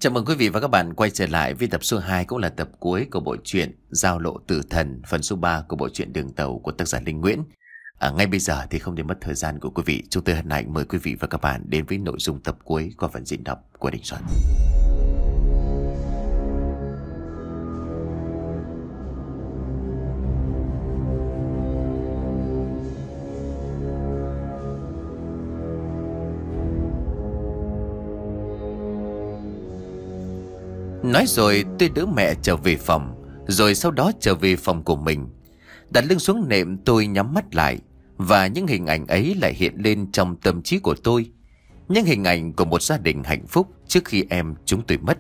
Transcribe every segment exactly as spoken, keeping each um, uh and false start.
Chào mừng quý vị và các bạn quay trở lại với tập số hai, cũng là tập cuối của bộ truyện Giao lộ tử thần, phần số ba của bộ truyện Đường tàu của tác giả Linh Nguyễn. À, ngay bây giờ thì không để mất thời gian của quý vị, chúng tôi hân hạnh mời quý vị và các bạn đến với nội dung tập cuối qua phần diễn đọc của Đình Soạn. Nói rồi tôi đỡ mẹ trở về phòng, rồi sau đó trở về phòng của mình. Đặt lưng xuống nệm, tôi nhắm mắt lại, và những hình ảnh ấy lại hiện lên trong tâm trí của tôi. Những hình ảnh của một gia đình hạnh phúc trước khi em chúng tôi mất.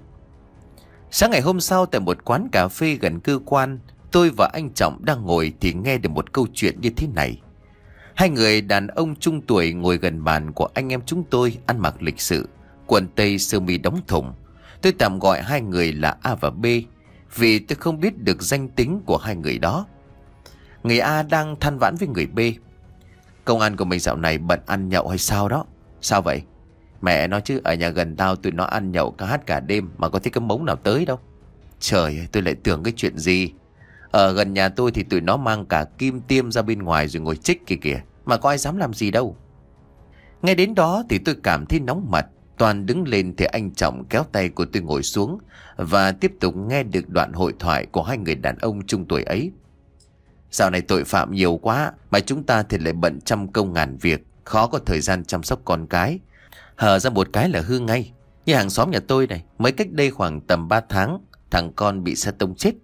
Sáng ngày hôm sau, tại một quán cà phê gần cơ quan, tôi và anh Trọng đang ngồi thì nghe được một câu chuyện như thế này. Hai người đàn ông trung tuổi ngồi gần bàn của anh em chúng tôi, ăn mặc lịch sự, quần tây sơ mi đóng thùng. Tôi tạm gọi hai người là A và B, vì tôi không biết được danh tính của hai người đó. Người A đang than vãn với người B: "Công an của mình dạo này bận ăn nhậu hay sao đó?" "Sao vậy?" "Mẹ nói chứ, ở nhà gần tao tụi nó ăn nhậu cả hát cả đêm mà có thấy cái mống nào tới đâu." "Trời ơi, tôi lại tưởng cái chuyện gì. Ở gần nhà tôi thì tụi nó mang cả kim tiêm ra bên ngoài rồi ngồi trích kìa kìa, mà có ai dám làm gì đâu." Nghe đến đó thì tôi cảm thấy nóng mặt. Toàn đứng lên thì anh Trọng kéo tay của tôi ngồi xuống và tiếp tục nghe được đoạn hội thoại của hai người đàn ông trung tuổi ấy. "Dạo này tội phạm nhiều quá, mà chúng ta thì lại bận trăm công ngàn việc, khó có thời gian chăm sóc con cái. Hở ra một cái là hư ngay. Như hàng xóm nhà tôi này, mới cách đây khoảng tầm ba tháng, thằng con bị xe tông chết."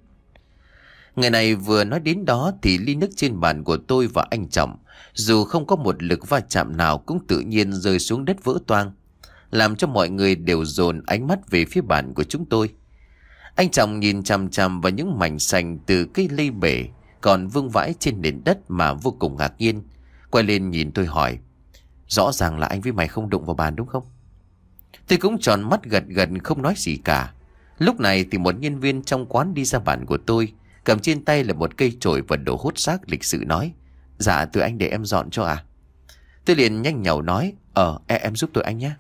Người này vừa nói đến đó thì ly nước trên bàn của tôi và anh Trọng, dù không có một lực va chạm nào, cũng tự nhiên rơi xuống đất vỡ toang, làm cho mọi người đều dồn ánh mắt về phía bàn của chúng tôi. Anh Trọng nhìn chằm chằm vào những mảnh sành từ cái ly bể còn vương vãi trên nền đất mà vô cùng ngạc nhiên. Quay lên nhìn tôi hỏi: "Rõ ràng là anh với mày không đụng vào bàn đúng không?" Tôi cũng tròn mắt gật gật không nói gì cả. Lúc này thì một nhân viên trong quán đi ra bàn của tôi, cầm trên tay là một cây chổi và đồ hút xác, lịch sự nói: "Dạ tụi anh để em dọn cho à?" Tôi liền nhanh nhảu nói: Ờ em, em giúp tụi anh nhé."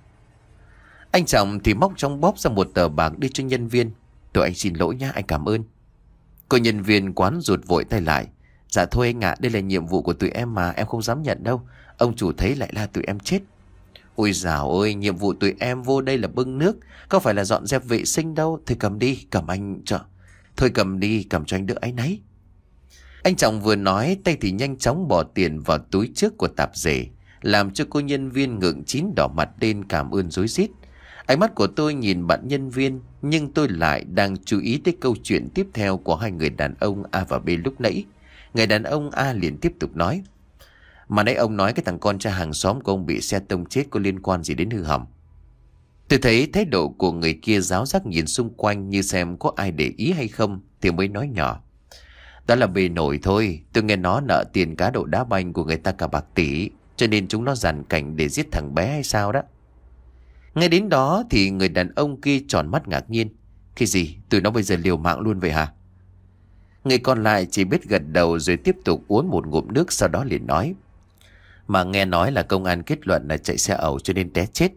Anh Trọng thì móc trong bóp ra một tờ bạc đưa cho nhân viên: "Tụi anh xin lỗi nhá, anh cảm ơn." Cô nhân viên quán rụt vội tay lại: "Dạ thôi anh ạ, đây là nhiệm vụ của tụi em mà, em không dám nhận đâu. Ông chủ thấy lại la tụi em chết." "Ôi dào ơi, nhiệm vụ tụi em vô đây là bưng nước, có phải là dọn dẹp vệ sinh đâu. Thôi cầm đi, cầm anh cho. Thôi cầm đi, cầm cho anh đỡ áy náy." Anh Trọng vừa nói, tay thì nhanh chóng bỏ tiền vào túi trước của tạp dề, làm cho cô nhân viên ngượng chín đỏ mặt lên cảm ơn rối rít. Ánh mắt của tôi nhìn bạn nhân viên, nhưng tôi lại đang chú ý tới câu chuyện tiếp theo của hai người đàn ông A và B lúc nãy. Người đàn ông A liền tiếp tục nói: "Mà nãy ông nói cái thằng con trai hàng xóm của ông bị xe tông chết có liên quan gì đến hư hỏng?" Tôi thấy thái độ của người kia ráo rác nhìn xung quanh như xem có ai để ý hay không, thì mới nói nhỏ: "Đó là bề nổi thôi. Tôi nghe nó nợ tiền cá độ đá banh của người ta cả bạc tỷ, cho nên chúng nó dàn cảnh để giết thằng bé hay sao đó." Ngay đến đó thì người đàn ông kia tròn mắt ngạc nhiên: "Cái gì? Tụi nó bây giờ liều mạng luôn vậy hả?" Người còn lại chỉ biết gật đầu rồi tiếp tục uống một ngụm nước, sau đó liền nói: "Mà nghe nói là công an kết luận là chạy xe ẩu cho nên té chết."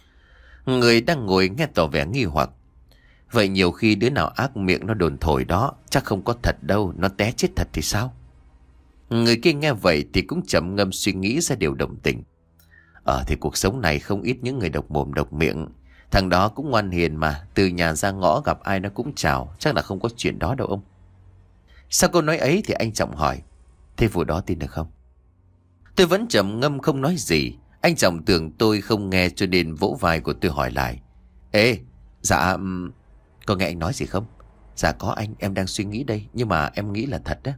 Người đang ngồi nghe tỏ vẻ nghi hoặc: "Vậy nhiều khi đứa nào ác miệng nó đồn thổi đó, chắc không có thật đâu, nó té chết thật thì sao?" Người kia nghe vậy thì cũng trầm ngâm suy nghĩ ra điều đồng tình: "Ờ thì cuộc sống này không ít những người độc mồm độc miệng. Thằng đó cũng ngoan hiền mà, từ nhà ra ngõ gặp ai nó cũng chào, chắc là không có chuyện đó đâu ông." Sau câu nói ấy thì anh Trọng hỏi: "Thế vụ đó tin được không?" Tôi vẫn trầm ngâm không nói gì. Anh Trọng tưởng tôi không nghe cho nên vỗ vai của tôi hỏi lại: "Ê, dạ um, có nghe anh nói gì không?" "Dạ có anh, em đang suy nghĩ đây, nhưng mà em nghĩ là thật đó."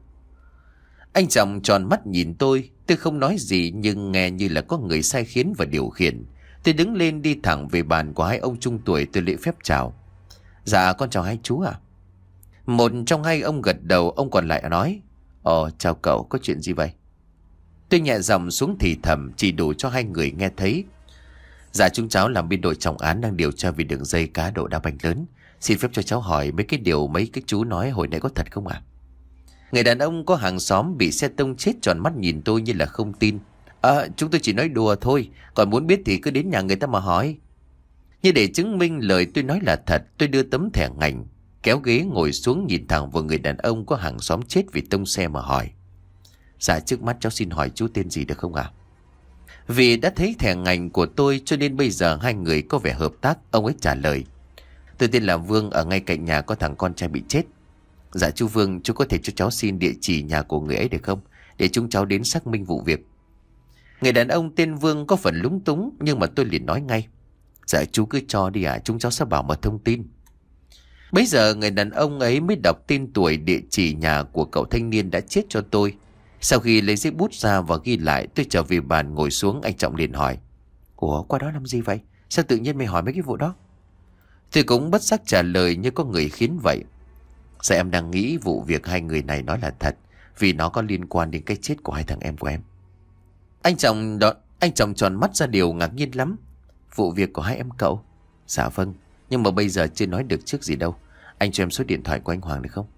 Anh Trọng tròn mắt nhìn tôi. Tôi không nói gì nhưng nghe như là có người sai khiến và điều khiển. Tôi đứng lên đi thẳng về bàn của hai ông trung tuổi, tôi lễ phép chào: "Dạ con chào hai chú ạ." Một trong hai ông gật đầu, ông còn lại nói: "Ồ chào cậu, có chuyện gì vậy?" Tôi nhẹ giọng xuống thì thầm, chỉ đủ cho hai người nghe thấy: "Dạ chúng cháu làm biên đội trọng án đang điều tra về đường dây cá độ đá banh lớn. Xin phép cho cháu hỏi mấy cái điều mấy cái chú nói hồi nãy có thật không ạ?" Người đàn ông có hàng xóm bị xe tông chết tròn mắt nhìn tôi như là không tin: "À chúng tôi chỉ nói đùa thôi, còn muốn biết thì cứ đến nhà người ta mà hỏi." Như để chứng minh lời tôi nói là thật, tôi đưa tấm thẻ ngành, kéo ghế ngồi xuống nhìn thẳng vào người đàn ông có hàng xóm chết vì tông xe mà hỏi. Dạ trước mắt cháu xin hỏi chú tên gì được không ạ? Vì đã thấy thẻ ngành của tôi cho nên bây giờ hai người có vẻ hợp tác. Ông ấy trả lời. Tôi tên là Vương, ở ngay cạnh nhà có thằng con trai bị chết. Dạ chú Vương, chú có thể cho cháu xin địa chỉ nhà của người ấy được không, để chúng cháu đến xác minh vụ việc. Người đàn ông tên Vương có phần lúng túng, nhưng mà tôi liền nói ngay. Dạ chú cứ cho đi ạ, à, chúng cháu sẽ bảo mật thông tin. Bây giờ người đàn ông ấy mới đọc tên tuổi, địa chỉ nhà của cậu thanh niên đã chết cho tôi. Sau khi lấy giấy bút ra và ghi lại, tôi trở về bàn ngồi xuống. Anh Trọng liền hỏi. Ủa qua đó làm gì vậy? Sao tự nhiên mày hỏi mấy cái vụ đó? Tôi cũng bất giác trả lời như có người khiến vậy. Dạ em đang nghĩ vụ việc hai người này nói là thật, vì nó có liên quan đến cái chết của hai thằng em của em. Anh Trọng đó, anh Trọng tròn mắt ra điều ngạc nhiên lắm. Vụ việc của hai em cậu? Dạ vâng, nhưng mà bây giờ chưa nói được trước gì đâu. Anh cho em số điện thoại của anh Hoàng được không?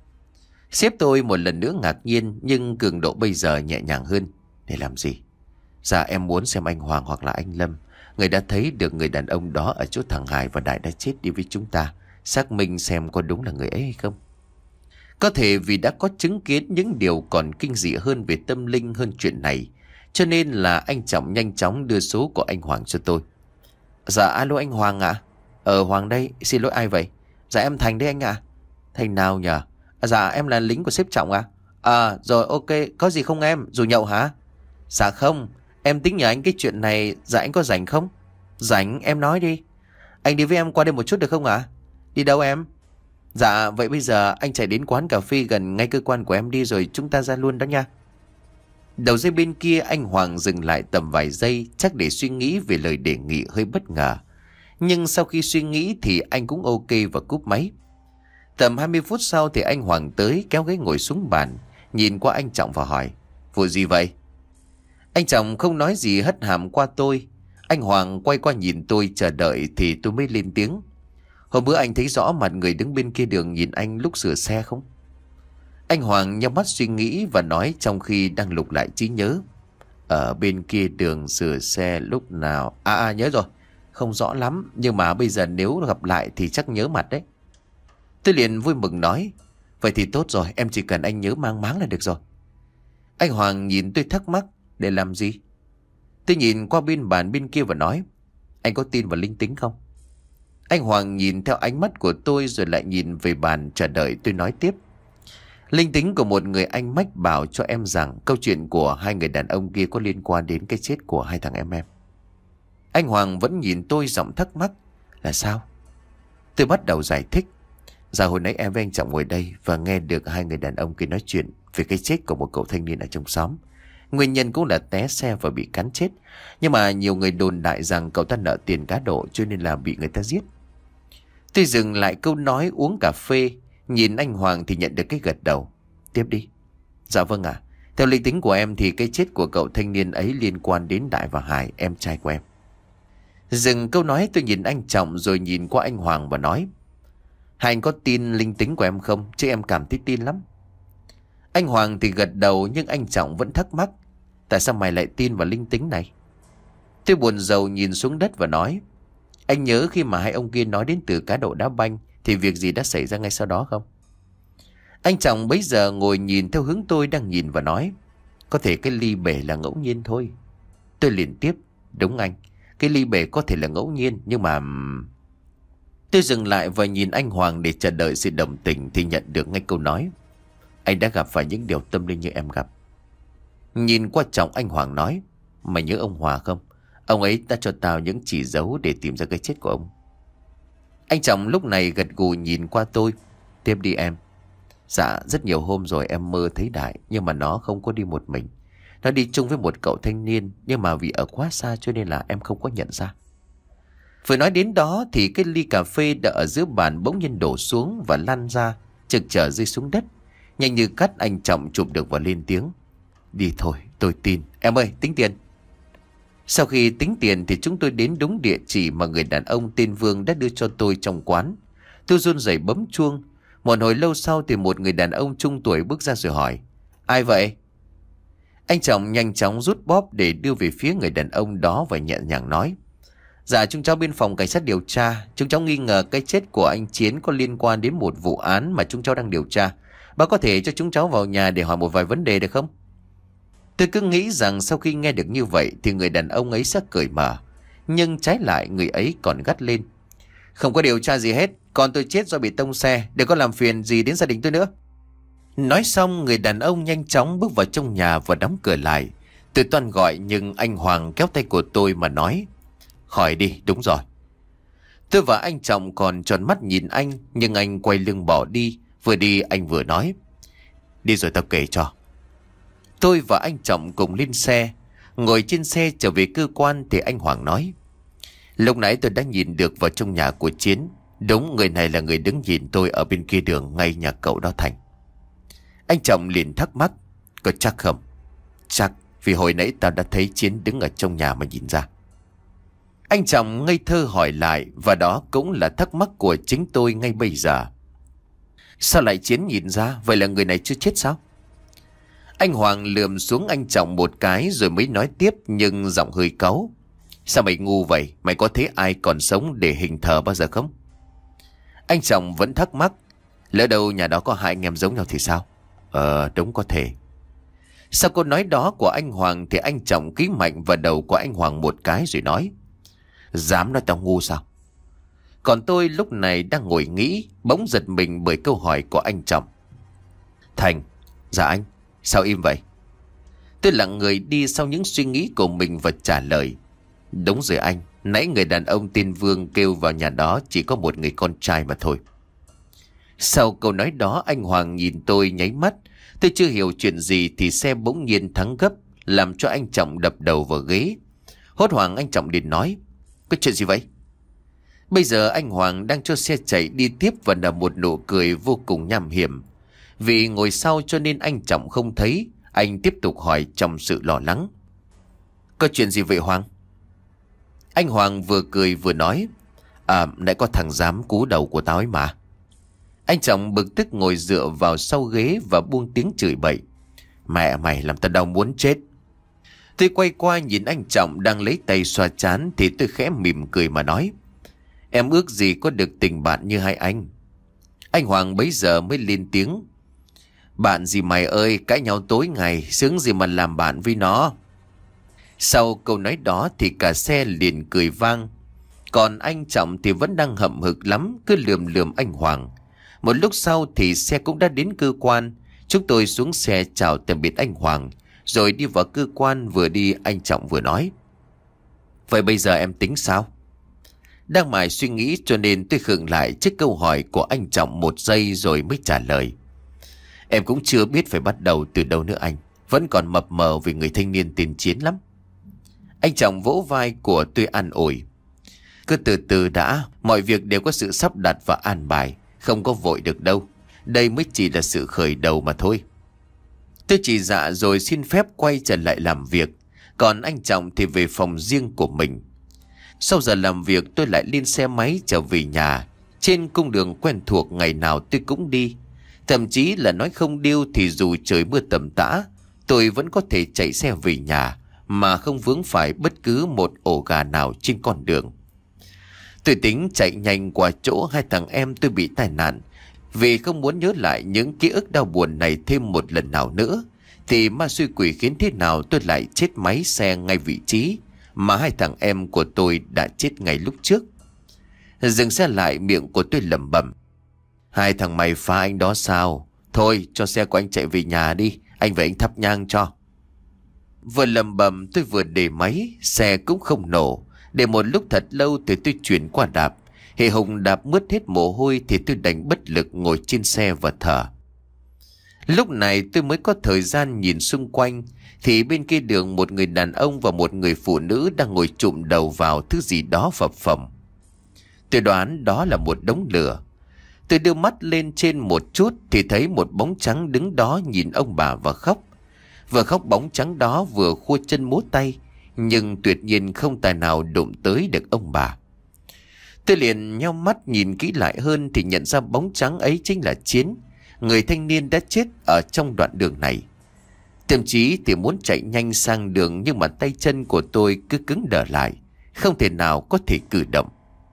Sếp tôi một lần nữa ngạc nhiên, nhưng cường độ bây giờ nhẹ nhàng hơn. Để làm gì? Dạ em muốn xem anh Hoàng hoặc là anh Lâm, người đã thấy được người đàn ông đó ở chỗ thằng Hải và Đại đã chết đi với chúng ta, xác minh xem có đúng là người ấy hay không. Có thể vì đã có chứng kiến những điều còn kinh dị hơn về tâm linh hơn chuyện này, cho nên là anh Trọng nhanh chóng đưa số của anh Hoàng cho tôi. Dạ alo anh Hoàng ạ. À? Ờ Hoàng đây, xin lỗi ai vậy? Dạ em Thành đấy anh ạ. À? Thành nào nhờ? À, dạ em là lính của sếp Trọng à? À rồi ok, có gì không em? Dù nhậu hả? Dạ không, em tính nhờ anh cái chuyện này. Dạ anh có rảnh không? Rảnh em nói đi. Anh đi với em qua đây một chút được không ạ? À? Đi đâu em? Dạ vậy bây giờ anh chạy đến quán cà phê gần ngay cơ quan của em đi, rồi chúng ta ra luôn đó nha. Đầu dây bên kia anh Hoàng dừng lại tầm vài giây, chắc để suy nghĩ về lời đề nghị hơi bất ngờ. Nhưng sau khi suy nghĩ thì anh cũng ok và cúp máy. Tầm hai mươi phút sau thì anh Hoàng tới, kéo ghế ngồi xuống bàn, nhìn qua anh Trọng và hỏi. Vụ gì vậy? Anh Trọng không nói gì, hất hàm qua tôi. Anh Hoàng quay qua nhìn tôi chờ đợi thì tôi mới lên tiếng. Hôm bữa anh thấy rõ mặt người đứng bên kia đường nhìn anh lúc sửa xe không? Anh Hoàng nhắm mắt suy nghĩ và nói trong khi đang lục lại trí nhớ. Ở bên kia đường sửa xe lúc nào? À à nhớ rồi. Không rõ lắm, nhưng mà bây giờ nếu gặp lại thì chắc nhớ mặt đấy. Tôi liền vui mừng nói. Vậy thì tốt rồi, em chỉ cần anh nhớ mang máng là được rồi. Anh Hoàng nhìn tôi thắc mắc. Để làm gì? Tôi nhìn qua bên bàn bên kia và nói. Anh có tin vào linh tính không? Anh Hoàng nhìn theo ánh mắt của tôi rồi lại nhìn về bàn chờ đợi tôi nói tiếp. Linh tính của một người anh mách bảo cho em rằng câu chuyện của hai người đàn ông kia có liên quan đến cái chết của hai thằng em em. Anh Hoàng vẫn nhìn tôi giọng thắc mắc. Là sao? Tôi bắt đầu giải thích. Dạ hồi nãy em với anh Trọng ngồi đây và nghe được hai người đàn ông kia nói chuyện về cái chết của một cậu thanh niên ở trong xóm. Nguyên nhân cũng là té xe và bị cắn chết. Nhưng mà nhiều người đồn đại rằng cậu ta nợ tiền cá độ cho nên là bị người ta giết. Tôi dừng lại câu nói uống cà phê, nhìn anh Hoàng thì nhận được cái gật đầu. Tiếp đi. Dạ vâng ạ. À. Theo linh tính của em thì cái chết của cậu thanh niên ấy liên quan đến Đại và Hải, em trai của em. Dừng câu nói tôi nhìn anh Trọng rồi nhìn qua anh Hoàng và nói. Hai anh có tin linh tính của em không? Chứ em cảm thấy tin lắm. Anh Hoàng thì gật đầu nhưng anh Trọng vẫn thắc mắc. Tại sao mày lại tin vào linh tính này? Tôi buồn rầu nhìn xuống đất và nói. Anh nhớ khi mà hai ông kia nói đến từ cá độ đá banh thì việc gì đã xảy ra ngay sau đó không? Anh Trọng bấy giờ ngồi nhìn theo hướng tôi đang nhìn và nói. Có thể cái ly bể là ngẫu nhiên thôi. Tôi liền tiếp. Đúng anh, cái ly bể có thể là ngẫu nhiên, nhưng mà... Tôi dừng lại và nhìn anh Hoàng để chờ đợi sự đồng tình thì nhận được ngay câu nói. Anh đã gặp phải những điều tâm linh như em gặp. Nhìn qua Trọng anh Hoàng nói. Mày nhớ ông Hòa không? Ông ấy đã cho tao những chỉ dấu để tìm ra cái chết của ông. Anh Trọng lúc này gật gù nhìn qua tôi. Tiếp đi em. Dạ rất nhiều hôm rồi em mơ thấy Đại, nhưng mà nó không có đi một mình. Nó đi chung với một cậu thanh niên, nhưng mà vì ở quá xa cho nên là em không có nhận ra. Vừa nói đến đó thì cái ly cà phê đã ở giữa bàn bỗng nhiên đổ xuống và lăn ra, trực trở rơi xuống đất. Nhanh như cắt anh Trọng chụp được và lên tiếng. Đi thôi, tôi tin. Em ơi, tính tiền. Sau khi tính tiền thì chúng tôi đến đúng địa chỉ mà người đàn ông tên Vương đã đưa cho tôi trong quán. Tôi run rẩy bấm chuông. Một hồi lâu sau thì một người đàn ông trung tuổi bước ra rồi hỏi. Ai vậy? Anh Trọng nhanh chóng rút bóp để đưa về phía người đàn ông đó và nhẹ nhàng nói. Dạ chúng cháu bên phòng cảnh sát điều tra. Chúng cháu nghi ngờ cái chết của anh Chiến có liên quan đến một vụ án mà chúng cháu đang điều tra. Bác có thể cho chúng cháu vào nhà để hỏi một vài vấn đề được không? Tôi cứ nghĩ rằng sau khi nghe được như vậy thì người đàn ông ấy sẽ cởi mở. Nhưng trái lại người ấy còn gắt lên. Không có điều tra gì hết. Con tôi chết do bị tông xe. Đừng có làm phiền gì đến gia đình tôi nữa. Nói xong người đàn ông nhanh chóng bước vào trong nhà và đóng cửa lại. Tôi toan gọi nhưng anh Hoàng kéo tay của tôi mà nói. Khỏi đi, đúng rồi. Tôi và anh Trọng còn tròn mắt nhìn anh, nhưng anh quay lưng bỏ đi. Vừa đi anh vừa nói. Đi rồi tao kể cho. Tôi và anh Trọng cùng lên xe. Ngồi trên xe trở về cơ quan thì anh Hoàng nói. Lúc nãy tôi đã nhìn được vào trong nhà của Chiến. Đúng, người này là người đứng nhìn tôi ở bên kia đường ngay nhà cậu đó Thành. Anh Trọng liền thắc mắc. Có chắc không? Chắc, vì hồi nãy tao đã thấy Chiến đứng ở trong nhà mà nhìn ra. Anh Trọng ngây thơ hỏi lại, và đó cũng là thắc mắc của chính tôi ngay bây giờ. Sao lại Chiến nhìn ra? Vậy là người này chưa chết sao? Anh Hoàng lườm xuống anh Trọng một cái rồi mới nói tiếp, nhưng giọng hơi cáu. Sao mày ngu vậy? Mày có thấy ai còn sống để hình thờ bao giờ không? Anh Trọng vẫn thắc mắc. Lỡ đâu nhà đó có hai anh em giống nhau thì sao? Ờ đúng, có thể. Sau câu nói đó của anh Hoàng thì anh Trọng ký mạnh vào đầu của anh Hoàng một cái rồi nói. Dám nói tao ngu sao? Còn tôi lúc này đang ngồi nghĩ, bỗng giật mình bởi câu hỏi của anh Trọng. Thành. Dạ anh. Sao im vậy? Tôi lặng người đi sau những suy nghĩ của mình và trả lời. Đúng rồi anh. Nãy người đàn ông tên Vương kêu vào nhà đó chỉ có một người con trai mà thôi. Sau câu nói đó anh Hoàng nhìn tôi nháy mắt. Tôi chưa hiểu chuyện gì thì xe bỗng nhiên thắng gấp, làm cho anh Trọng đập đầu vào ghế. Hốt hoảng anh Trọng liền nói. Có chuyện gì vậy? Bây giờ anh Hoàng đang cho xe chạy đi tiếp và nở một nụ cười vô cùng nham hiểm. Vì ngồi sau cho nên anh Trọng không thấy. Anh tiếp tục hỏi trong sự lo lắng. Có chuyện gì vậy Hoàng? Anh Hoàng vừa cười vừa nói. À, nãy có thằng dám cú đầu của tao ấy mà. Anh Trọng bực tức ngồi dựa vào sau ghế và buông tiếng chửi bậy. Mẹ mày làm tao đau muốn chết. Tôi quay qua nhìn anh Trọng đang lấy tay xoa trán thì tôi khẽ mỉm cười mà nói. Em ước gì có được tình bạn như hai anh. Anh Hoàng bấy giờ mới lên tiếng. Bạn gì mày ơi, cãi nhau tối ngày, sướng gì mà làm bạn với nó. Sau câu nói đó thì cả xe liền cười vang. Còn anh Trọng thì vẫn đang hậm hực lắm, cứ lườm lườm anh Hoàng. Một lúc sau thì xe cũng đã đến cơ quan. Chúng tôi xuống xe chào tạm biệt anh Hoàng, rồi đi vào cơ quan. Vừa đi anh Trọng vừa nói. Vậy bây giờ em tính sao? Đang mải suy nghĩ cho nên tôi khựng lại trước câu hỏi của anh Trọng một giây rồi mới trả lời. Em cũng chưa biết phải bắt đầu từ đâu nữa anh. Vẫn còn mập mờ vì người thanh niên tên Chiến lắm. Anh Trọng vỗ vai của tôi an ủi. Cứ từ từ đã, mọi việc đều có sự sắp đặt và an bài. Không có vội được đâu. Đây mới chỉ là sự khởi đầu mà thôi. Tôi chỉ dạ rồi xin phép quay trở lại làm việc. Còn anh Trọng thì về phòng riêng của mình. Sau giờ làm việc tôi lại lên xe máy trở về nhà. Trên cung đường quen thuộc ngày nào tôi cũng đi. Thậm chí là nói không điêu thì dù trời mưa tầm tã, tôi vẫn có thể chạy xe về nhà mà không vướng phải bất cứ một ổ gà nào trên con đường. Tôi tính chạy nhanh qua chỗ hai thằng em tôi bị tai nạn. Vì không muốn nhớ lại những ký ức đau buồn này thêm một lần nào nữa, thì ma xui quỷ khiến thế nào tôi lại chết máy xe ngay vị trí mà hai thằng em của tôi đã chết ngay lúc trước. Dừng xe lại, miệng của tôi lẩm bẩm. Hai thằng mày phá anh đó sao? Thôi cho xe của anh chạy về nhà đi, anh về anh thắp nhang cho. Vừa lẩm bẩm tôi vừa để máy, xe cũng không nổ. Để một lúc thật lâu thì tôi chuyển qua đạp. Hệ Hùng đạp mướt hết mồ hôi thì tôi đành bất lực ngồi trên xe và thở. Lúc này tôi mới có thời gian nhìn xung quanh. Thì bên kia đường một người đàn ông và một người phụ nữ đang ngồi chụm đầu vào thứ gì đó phập phồng. Tôi đoán đó là một đống lửa. Tôi đưa mắt lên trên một chút thì thấy một bóng trắng đứng đó nhìn ông bà và khóc. Vừa khóc bóng trắng đó vừa khua chân múa tay, nhưng tuyệt nhiên không tài nào đụng tới được ông bà. Tôi liền nheo mắt nhìn kỹ lại hơn thì nhận ra bóng trắng ấy chính là Chiến, người thanh niên đã chết ở trong đoạn đường này. Thậm chí thì muốn chạy nhanh sang đường nhưng mà tay chân của tôi cứ cứng đờ lại, không thể nào có thể cử động.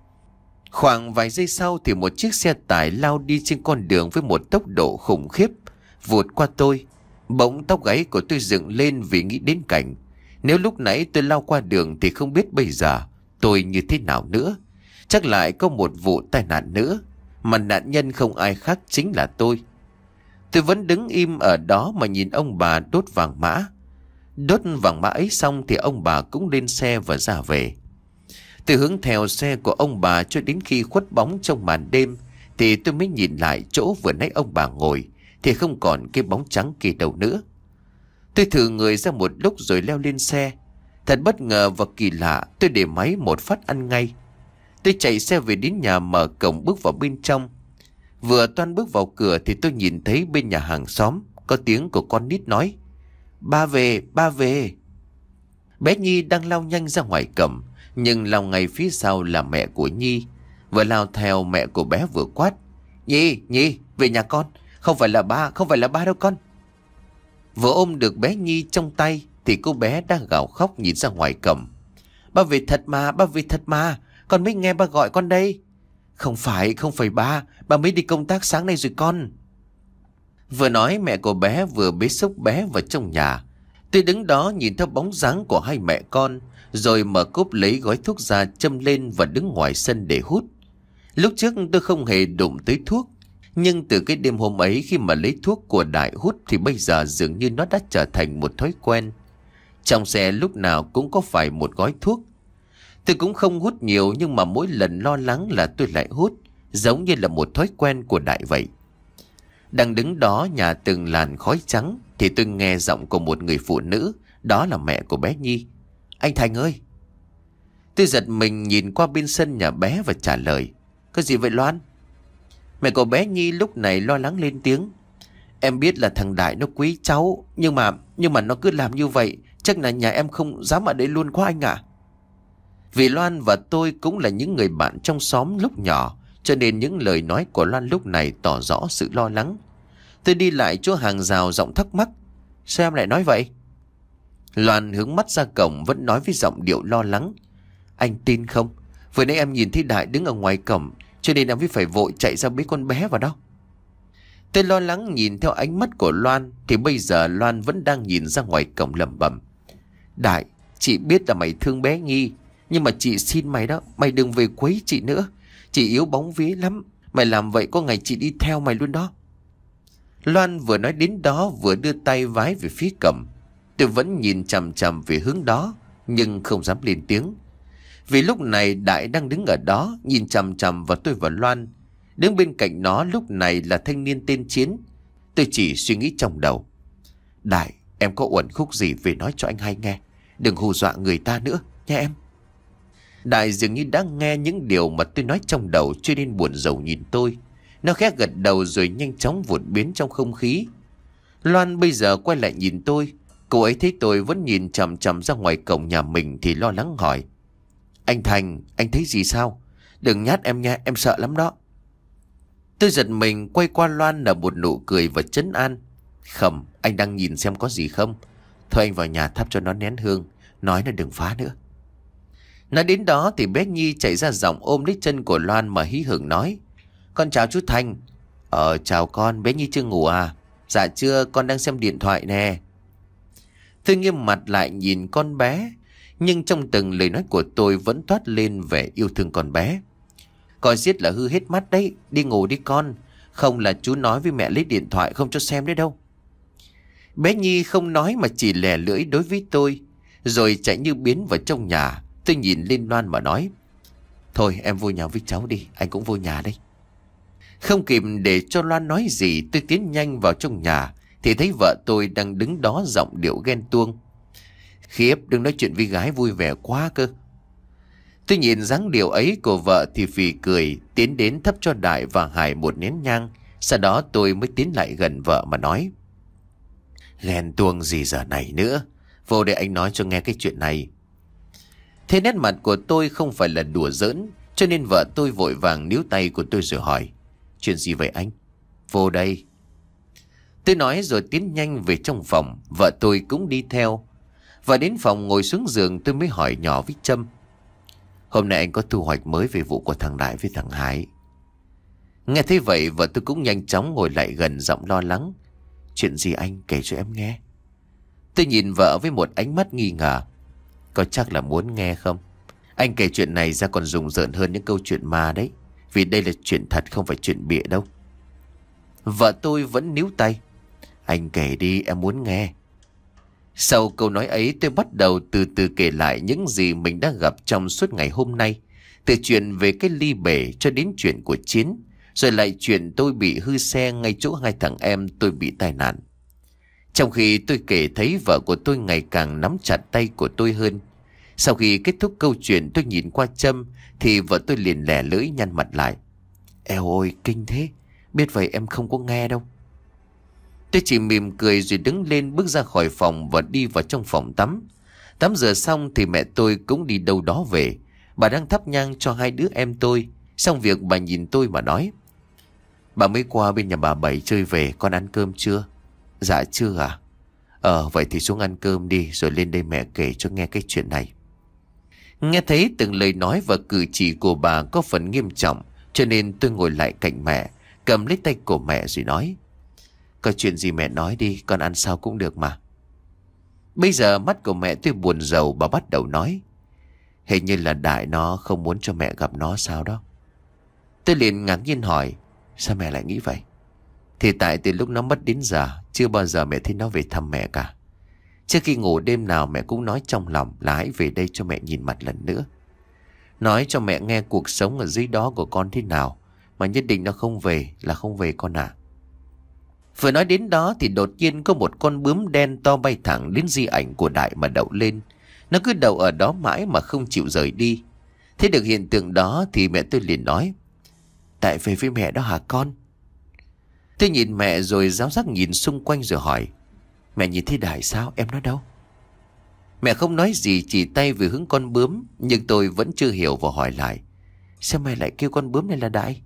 Khoảng vài giây sau thì một chiếc xe tải lao đi trên con đường với một tốc độ khủng khiếp, vụt qua tôi. Bỗng tóc gáy của tôi dựng lên vì nghĩ đến cảnh nếu lúc nãy tôi lao qua đường thì không biết bây giờ tôi như thế nào nữa. Chắc lại có một vụ tai nạn nữa, mà nạn nhân không ai khác chính là tôi. Tôi vẫn đứng im ở đó mà nhìn ông bà đốt vàng mã. Đốt vàng mã ấy xong thì ông bà cũng lên xe và ra về. Tôi hướng theo xe của ông bà cho đến khi khuất bóng trong màn đêm thì tôi mới nhìn lại chỗ vừa nãy ông bà ngồi, thì không còn cái bóng trắng kia đâu nữa. Tôi thử người ra một lúc rồi leo lên xe. Thật bất ngờ và kỳ lạ, tôi để máy một phát ăn ngay. Tôi chạy xe về đến nhà, mở cổng bước vào bên trong. Vừa toan bước vào cửa thì tôi nhìn thấy bên nhà hàng xóm có tiếng của con nít nói: "Ba về, ba về." Bé Nhi đang lao nhanh ra ngoài cổng, nhưng lao ngay phía sau là mẹ của Nhi. Vừa lao theo, mẹ của bé vừa quát: "Nhi, Nhi, về nhà con. Không phải là ba, không phải là ba đâu con." Vừa ôm được bé Nhi trong tay thì cô bé đang gào khóc nhìn ra ngoài cổng: "Ba về thật mà, ba về thật mà. Con mới nghe ba gọi con đây." "Không phải, không phải ba. Ba mới đi công tác sáng nay rồi con." Vừa nói mẹ của bé vừa bế xốc bé vào trong nhà. Tôi đứng đó nhìn theo bóng dáng của hai mẹ con, rồi mở cốp lấy gói thuốc ra châm lên và đứng ngoài sân để hút. Lúc trước tôi không hề đụng tới thuốc, nhưng từ cái đêm hôm ấy khi mà lấy thuốc của Đại hút thì bây giờ dường như nó đã trở thành một thói quen. Trong xe lúc nào cũng có phải một gói thuốc. Tôi cũng không hút nhiều, nhưng mà mỗi lần lo lắng là tôi lại hút, giống như là một thói quen của Đại vậy. Đang đứng đó nhà từng làn khói trắng thì tôi nghe giọng của một người phụ nữ, đó là mẹ của bé Nhi: "Anh Thành ơi!" Tôi giật mình nhìn qua bên sân nhà bé và trả lời: "Có gì vậy Loan?" Mẹ của bé Nhi lúc này lo lắng lên tiếng: "Em biết là thằng Đại nó quý cháu, nhưng mà nhưng mà nó cứ làm như vậy, chắc là nhà em không dám ở đây luôn quá anh ạ." Vì Loan và tôi cũng là những người bạn trong xóm lúc nhỏ, cho nên những lời nói của Loan lúc này tỏ rõ sự lo lắng. Tôi đi lại chỗ hàng rào giọng thắc mắc: "Sao em lại nói vậy?" Loan hướng mắt ra cổng vẫn nói với giọng điệu lo lắng: "Anh tin không? Vừa nãy em nhìn thấy Đại đứng ở ngoài cổng, cho nên em mới phải vội chạy ra bế con bé vào đó." Tôi lo lắng nhìn theo ánh mắt của Loan thì bây giờ Loan vẫn đang nhìn ra ngoài cổng lẩm bẩm: "Đại, chị biết là mày thương bé Nhi, nhưng mà chị xin mày đó, mày đừng về quấy chị nữa. Chị yếu bóng vía lắm, mày làm vậy có ngày chị đi theo mày luôn đó." Loan vừa nói đến đó vừa đưa tay vái về phía cổng. Tôi vẫn nhìn chằm chằm về hướng đó, nhưng không dám lên tiếng. Vì lúc này Đại đang đứng ở đó nhìn chằm chằm vào tôi và Loan. Đứng bên cạnh nó lúc này là thanh niên tên Chiến. Tôi chỉ suy nghĩ trong đầu: "Đại, em có uẩn khúc gì về nói cho anh hay nghe. Đừng hù dọa người ta nữa nha em." Đại dường như đã nghe những điều mà tôi nói trong đầu, cho nên buồn rầu nhìn tôi. Nó khẽ gật đầu rồi nhanh chóng vụt biến trong không khí. Loan bây giờ quay lại nhìn tôi. Cô ấy thấy tôi vẫn nhìn chằm chằm ra ngoài cổng nhà mình thì lo lắng hỏi: "Anh Thành, anh thấy gì sao? Đừng nhát em nha, em sợ lắm đó." Tôi giật mình quay qua Loan nở một nụ cười và trấn an: "Không, anh đang nhìn xem có gì không. Thôi anh vào nhà thắp cho nó nén hương, nói nó đừng phá nữa." Nói đến đó thì bé Nhi chạy ra giọng ôm lấy chân của Loan mà hí hửng nói: "Con chào chú Thành." "Ờ chào con, bé Nhi chưa ngủ à?" "Dạ chưa, con đang xem điện thoại nè." Tôi nghiêm mặt lại nhìn con bé, nhưng trong từng lời nói của tôi vẫn toát lên vẻ yêu thương con bé. "Coi giết là hư hết mắt đấy, đi ngủ đi con. Không là chú nói với mẹ lấy điện thoại không cho xem đấy đâu." Bé Nhi không nói mà chỉ lè lưỡi đối với tôi, rồi chạy như biến vào trong nhà. Tôi nhìn lên Loan mà nói: "Thôi em vô nhà với cháu đi, anh cũng vô nhà đây." Không kịp để cho Loan nói gì, tôi tiến nhanh vào trong nhà thì thấy vợ tôi đang đứng đó giọng điệu ghen tuông: "Khiếp, đừng nói chuyện với gái vui vẻ quá cơ." Tôi nhìn dáng điệu ấy của vợ thì phì cười, tiến đến thắp cho Đại và Hải một nén nhang. Sau đó tôi mới tiến lại gần vợ mà nói: "Ghen tuông gì giờ này nữa, vô để anh nói cho nghe cái chuyện này." Thế nét mặt của tôi không phải là đùa giỡn, cho nên vợ tôi vội vàng níu tay của tôi rồi hỏi: "Chuyện gì vậy anh?" "Vô đây." Tôi nói rồi tiến nhanh về trong phòng. Vợ tôi cũng đi theo. Và đến phòng ngồi xuống giường tôi mới hỏi nhỏ với Trâm: Hôm nay anh có thu hoạch mới về vụ của thằng Đại với thằng Hải. Nghe thấy vậy vợ tôi cũng nhanh chóng ngồi lại gần, giọng lo lắng. Chuyện gì anh, kể cho em nghe. Tôi nhìn vợ với một ánh mắt nghi ngờ. Có chắc là muốn nghe không? Anh kể chuyện này ra còn rùng rợn hơn những câu chuyện ma đấy. Vì đây là chuyện thật, không phải chuyện bịa đâu. Vợ tôi vẫn níu tay. Anh kể đi, em muốn nghe. Sau câu nói ấy, tôi bắt đầu từ từ kể lại những gì mình đã gặp trong suốt ngày hôm nay. Từ chuyện về cái ly bể cho đến chuyện của Chiến. Rồi lại chuyện tôi bị hư xe ngay chỗ hai thằng em tôi bị tai nạn. Trong khi tôi kể thấy vợ của tôi ngày càng nắm chặt tay của tôi hơn. Sau khi kết thúc câu chuyện, tôi nhìn qua Trâm thì vợ tôi liền lẻ lưỡi nhăn mặt lại. Eo ôi, kinh thế. Biết vậy em không có nghe đâu. Tôi chỉ mỉm cười rồi đứng lên bước ra khỏi phòng và đi vào trong phòng tắm. Tắm rửa xong thì mẹ tôi cũng đi đâu đó về. Bà đang thắp nhang cho hai đứa em tôi. Xong việc bà nhìn tôi mà nói. Bà mới qua bên nhà bà Bảy chơi về, con ăn cơm chưa? Dạ chưa à? Ờ vậy thì xuống ăn cơm đi rồi lên đây mẹ kể cho nghe cái chuyện này. Nghe thấy từng lời nói và cử chỉ của bà có phần nghiêm trọng, cho nên tôi ngồi lại cạnh mẹ, cầm lấy tay của mẹ rồi nói. Có chuyện gì mẹ nói đi, con ăn sao cũng được mà. Bây giờ mắt của mẹ tôi buồn rầu, bà bắt đầu nói. Hình như là Đại nó không muốn cho mẹ gặp nó sao đó. Tôi liền ngạc nhiên hỏi. Sao mẹ lại nghĩ vậy? Thì tại từ lúc nó mất đến giờ chưa bao giờ mẹ thấy nó về thăm mẹ cả. Trước khi ngủ đêm nào mẹ cũng nói trong lòng là hãy về đây cho mẹ nhìn mặt lần nữa. Nói cho mẹ nghe cuộc sống ở dưới đó của con thế nào. Mà nhất định nó không về là không về con à. Vừa nói đến đó thì đột nhiên có một con bướm đen to bay thẳng đến di ảnh của Đại mà đậu lên. Nó cứ đậu ở đó mãi mà không chịu rời đi. Thấy được hiện tượng đó thì mẹ tôi liền nói. Đại về với mẹ đó hả con? Tôi nhìn mẹ rồi giáo giác nhìn xung quanh rồi hỏi. Mẹ nhìn thấy Đại sao? Em nói đâu? Mẹ không nói gì, chỉ tay về hướng con bướm. Nhưng tôi vẫn chưa hiểu và hỏi lại. Sao mẹ lại kêu con bướm này là Đại?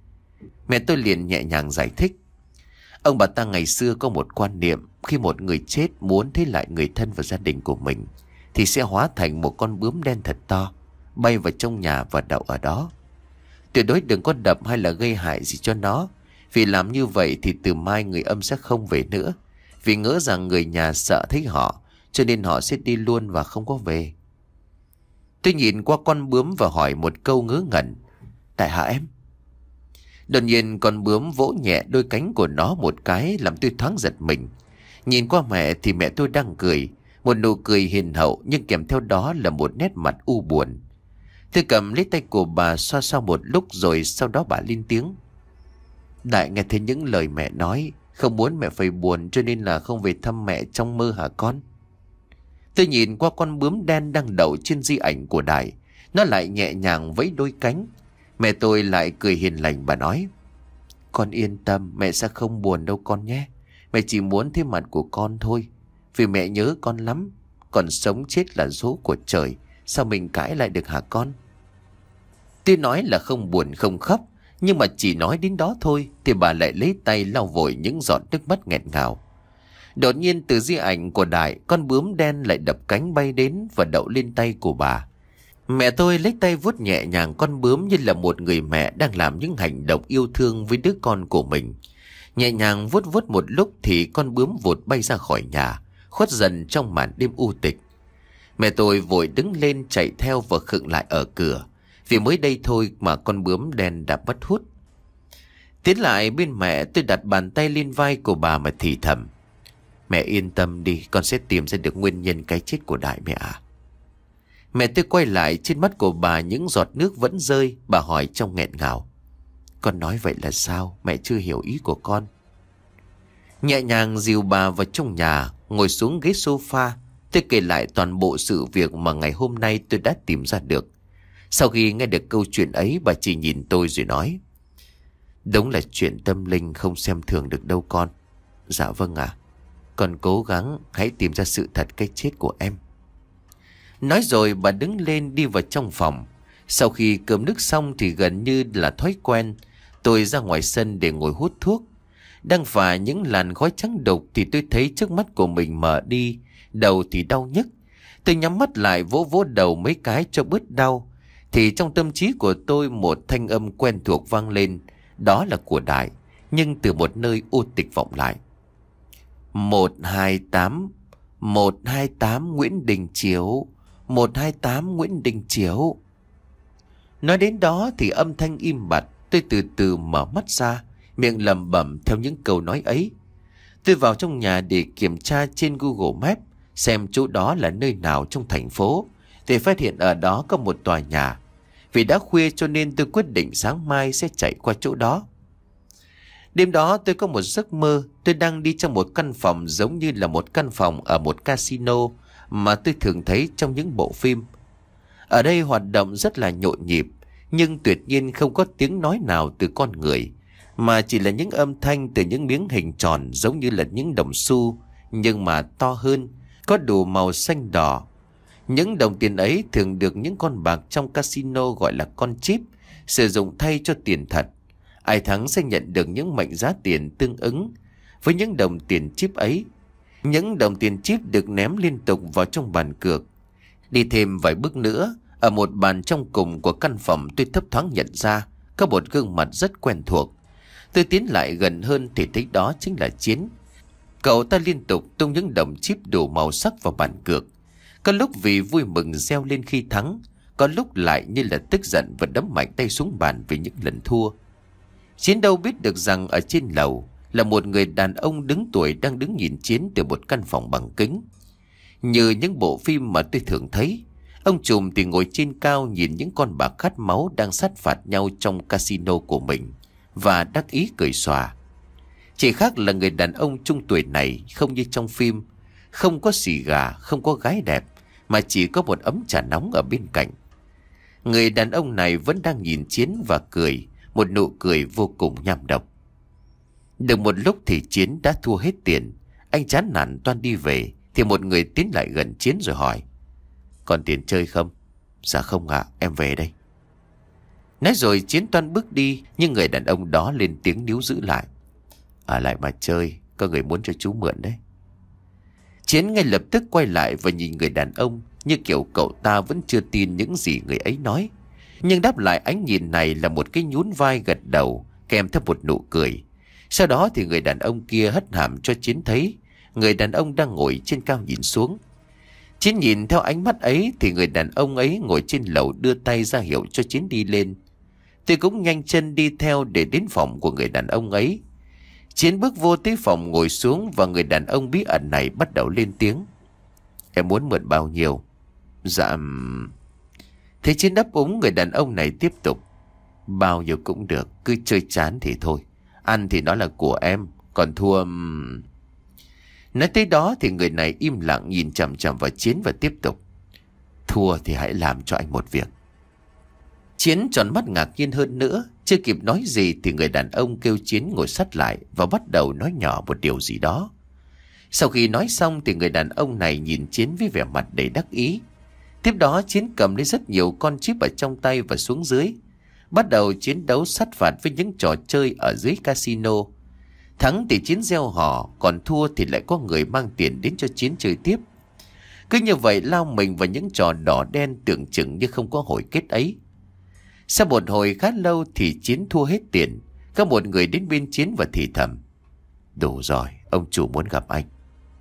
Mẹ tôi liền nhẹ nhàng giải thích. Ông bà ta ngày xưa có một quan niệm. Khi một người chết muốn thấy lại người thân và gia đình của mình thì sẽ hóa thành một con bướm đen thật to, bay vào trong nhà và đậu ở đó. Tuyệt đối đừng có đập hay là gây hại gì cho nó. Vì làm như vậy thì từ mai người âm sẽ không về nữa. Vì ngỡ rằng người nhà sợ thấy họ, cho nên họ sẽ đi luôn và không có về. Tôi nhìn qua con bướm và hỏi một câu ngớ ngẩn. Tại hả em? Đột nhiên con bướm vỗ nhẹ đôi cánh của nó một cái làm tôi thoáng giật mình. Nhìn qua mẹ thì mẹ tôi đang cười. Một nụ cười hiền hậu nhưng kèm theo đó là một nét mặt u buồn. Tôi cầm lấy tay của bà xoa xoa một lúc rồi sau đó bà lên tiếng. Đại nghe thấy những lời mẹ nói, không muốn mẹ phải buồn cho nên là không về thăm mẹ trong mơ hả con? Tôi nhìn qua con bướm đen đang đậu trên di ảnh của Đại. Nó lại nhẹ nhàng vẫy đôi cánh. Mẹ tôi lại cười hiền lành, bà nói. Con yên tâm, mẹ sẽ không buồn đâu con nhé. Mẹ chỉ muốn thấy mặt của con thôi. Vì mẹ nhớ con lắm. Còn sống chết là số của trời. Sao mình cãi lại được hả con? Tôi nói là không buồn không khóc. Nhưng mà chỉ nói đến đó thôi thì bà lại lấy tay lau vội những giọt nước mắt nghẹn ngào. Đột nhiên từ di ảnh của Đại, con bướm đen lại đập cánh bay đến và đậu lên tay của bà. Mẹ tôi lấy tay vuốt nhẹ nhàng con bướm như là một người mẹ đang làm những hành động yêu thương với đứa con của mình. Nhẹ nhàng vuốt vuốt một lúc thì con bướm vụt bay ra khỏi nhà, khuất dần trong màn đêm u tịch. Mẹ tôi vội đứng lên chạy theo và khựng lại ở cửa. Vì mới đây thôi mà con bướm đen đã mất hút. Tiến lại bên mẹ, tôi đặt bàn tay lên vai của bà mà thì thầm. Mẹ yên tâm đi, con sẽ tìm ra được nguyên nhân cái chết của Đại mẹ à. Mẹ tôi quay lại, trên mắt của bà những giọt nước vẫn rơi. Bà hỏi trong nghẹn ngào. Con nói vậy là sao? Mẹ chưa hiểu ý của con. Nhẹ nhàng dìu bà vào trong nhà, ngồi xuống ghế sofa. Tôi kể lại toàn bộ sự việc mà ngày hôm nay tôi đã tìm ra được. Sau khi nghe được câu chuyện ấy, bà chỉ nhìn tôi rồi nói. Đúng là chuyện tâm linh không xem thường được đâu con. Dạ vâng ạ. Con cố gắng hãy tìm ra sự thật cái chết của em. Nói rồi bà đứng lên đi vào trong phòng. Sau khi cơm nước xong thì gần như là thói quen, tôi ra ngoài sân để ngồi hút thuốc. Đang phả những làn khói trắng đục thì tôi thấy trước mắt của mình mở đi, đầu thì đau nhức. Tôi nhắm mắt lại vỗ vỗ đầu mấy cái cho bớt đau. thì trong tâm trí của tôi một thanh âm quen thuộc vang lên. Đó là của Đại, nhưng từ một nơi u tịch vọng lại. Một hai tám, một hai tám Nguyễn Đình Chiểu, một hai tám Nguyễn Đình Chiểu. Nói đến đó thì âm thanh im bặt. Tôi từ từ mở mắt ra, miệng lẩm bẩm theo những câu nói ấy. Tôi vào trong nhà để kiểm tra trên Google Maps xem chỗ đó là nơi nào trong thành phố, thì phát hiện ở đó có một tòa nhà. Vì đã khuya cho nên tôi quyết định sáng mai sẽ chạy qua chỗ đó. Đêm đó tôi có một giấc mơ. Tôi đang đi trong một căn phòng giống như là một căn phòng ở một casino mà tôi thường thấy trong những bộ phim. Ở đây hoạt động rất là nhộn nhịp, nhưng tuyệt nhiên không có tiếng nói nào từ con người, mà chỉ là những âm thanh từ những miếng hình tròn giống như là những đồng xu, nhưng mà to hơn, có đủ màu xanh đỏ. Những đồng tiền ấy thường được những con bạc trong casino gọi là con chip, sử dụng thay cho tiền thật. Ai thắng sẽ nhận được những mệnh giá tiền tương ứng với những đồng tiền chip ấy. Những đồng tiền chip được ném liên tục vào trong bàn cược. Đi thêm vài bước nữa, ở một bàn trong cùng của căn phòng, tôi thấp thoáng nhận ra có một gương mặt rất quen thuộc. Tôi tiến lại gần hơn thì thấy đó chính là Chiến. Cậu ta liên tục tung những đồng chip đủ màu sắc vào bàn cược. Có lúc vì vui mừng reo lên khi thắng, có lúc lại như là tức giận và đấm mạnh tay xuống bàn vì những lần thua. Chiến đâu biết được rằng ở trên lầu là một người đàn ông đứng tuổi đang đứng nhìn Chiến từ một căn phòng bằng kính. Như những bộ phim mà tôi thường thấy, ông trùm thì ngồi trên cao nhìn những con bạc khát máu đang sát phạt nhau trong casino của mình và đắc ý cười xòa. Chỉ khác là người đàn ông trung tuổi này không như trong phim, không có xì gà, không có gái đẹp, mà chỉ có một ấm trà nóng ở bên cạnh. Người đàn ông này vẫn đang nhìn Chiến và cười, một nụ cười vô cùng nham độc. Được một lúc thì Chiến đã thua hết tiền. Anh chán nản toan đi về thì một người tiến lại gần Chiến rồi hỏi: "Còn tiền chơi không?" "Dạ không ạ, em về đây." Nói rồi Chiến toan bước đi, nhưng người đàn ông đó lên tiếng níu giữ lại: "Ở lại mà chơi, có người muốn cho chú mượn đấy." Chiến ngay lập tức quay lại và nhìn người đàn ông, như kiểu cậu ta vẫn chưa tin những gì người ấy nói. Nhưng đáp lại ánh nhìn này là một cái nhún vai gật đầu kèm theo một nụ cười. Sau đó thì người đàn ông kia hất hàm cho Chiến thấy người đàn ông đang ngồi trên cao nhìn xuống. Chiến nhìn theo ánh mắt ấy thì người đàn ông ấy ngồi trên lầu đưa tay ra hiệu cho Chiến đi lên. Tôi cũng nhanh chân đi theo để đến phòng của người đàn ông ấy. Chiến bước vô tới phòng ngồi xuống và người đàn ông bí ẩn này bắt đầu lên tiếng: "Em muốn mượn bao nhiêu?" "Dạ..." Thế Chiến đáp ứng, người đàn ông này tiếp tục: "Bao nhiêu cũng được, cứ chơi chán thì thôi. Ăn thì nó là của em, còn thua..." Nói tới đó thì người này im lặng nhìn chằm chằm vào Chiến và tiếp tục: "Thua thì hãy làm cho anh một việc." Chiến tròn mắt ngạc nhiên hơn nữa. Chưa kịp nói gì thì người đàn ông kêu Chiến ngồi sát lại và bắt đầu nói nhỏ một điều gì đó. Sau khi nói xong thì người đàn ông này nhìn Chiến với vẻ mặt đầy đắc ý. Tiếp đó Chiến cầm lấy rất nhiều con chip ở trong tay và xuống dưới, bắt đầu chiến đấu sát phạt với những trò chơi ở dưới casino. Thắng thì Chiến gieo hò, còn thua thì lại có người mang tiền đến cho Chiến chơi tiếp. Cứ như vậy lao mình vào những trò đỏ đen tưởng chừng như không có hồi kết ấy. Sau một hồi khá lâu thì Chiến thua hết tiền. Có một người đến bên Chiến và thì thầm: "Đủ rồi, ông chủ muốn gặp anh."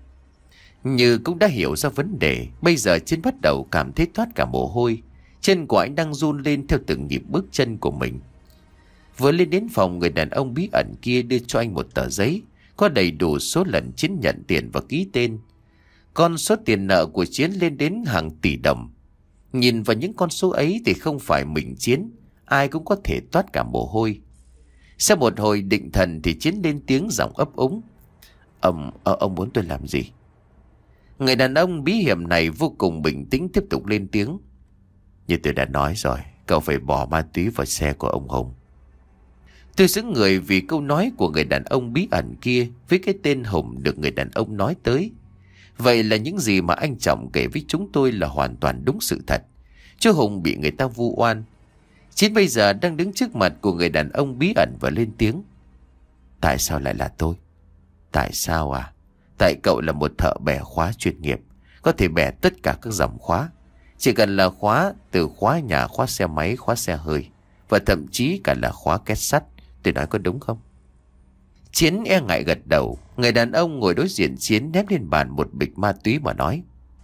Như cũng đã hiểu ra vấn đề, bây giờ Chiến bắt đầu cảm thấy toát cả mồ hôi. Chân của anh đang run lên theo từng nhịp bước chân của mình. Vừa lên đến phòng, người đàn ông bí ẩn kia đưa cho anh một tờ giấy có đầy đủ số lần Chiến nhận tiền và ký tên. Con số tiền nợ của Chiến lên đến hàng tỷ đồng. Nhìn vào những con số ấy thì không phải mình Chiến, ai cũng có thể toát cả mồ hôi. Sau một hồi định thần thì Chiến lên tiếng giọng ấp úng: Ông, ông muốn tôi làm gì?" Người đàn ông bí hiểm này vô cùng bình tĩnh tiếp tục lên tiếng: "Như tôi đã nói rồi, cậu phải bỏ ma túy vào xe của ông Hùng." Tôi sững người vì câu nói của người đàn ông bí ẩn kia với cái tên Hùng được người đàn ông nói tới. Vậy là những gì mà anh Trọng kể với chúng tôi là hoàn toàn đúng sự thật. Chú Hùng bị người ta vu oan. Chiến bây giờ đang đứng trước mặt của người đàn ông bí ẩn và lên tiếng: "Tại sao lại là tôi?" "Tại sao à? Tại cậu là một thợ bẻ khóa chuyên nghiệp, có thể bẻ tất cả các dòng khóa. Chỉ cần là khóa, từ khóa nhà, khóa xe máy, khóa xe hơi, và thậm chí cả là khóa két sắt. Tôi nói có đúng không? Chiến e ngại gật đầu. Người đàn ông ngồi đối diện Chiến ném lên bàn một bịch ma túy mà nói: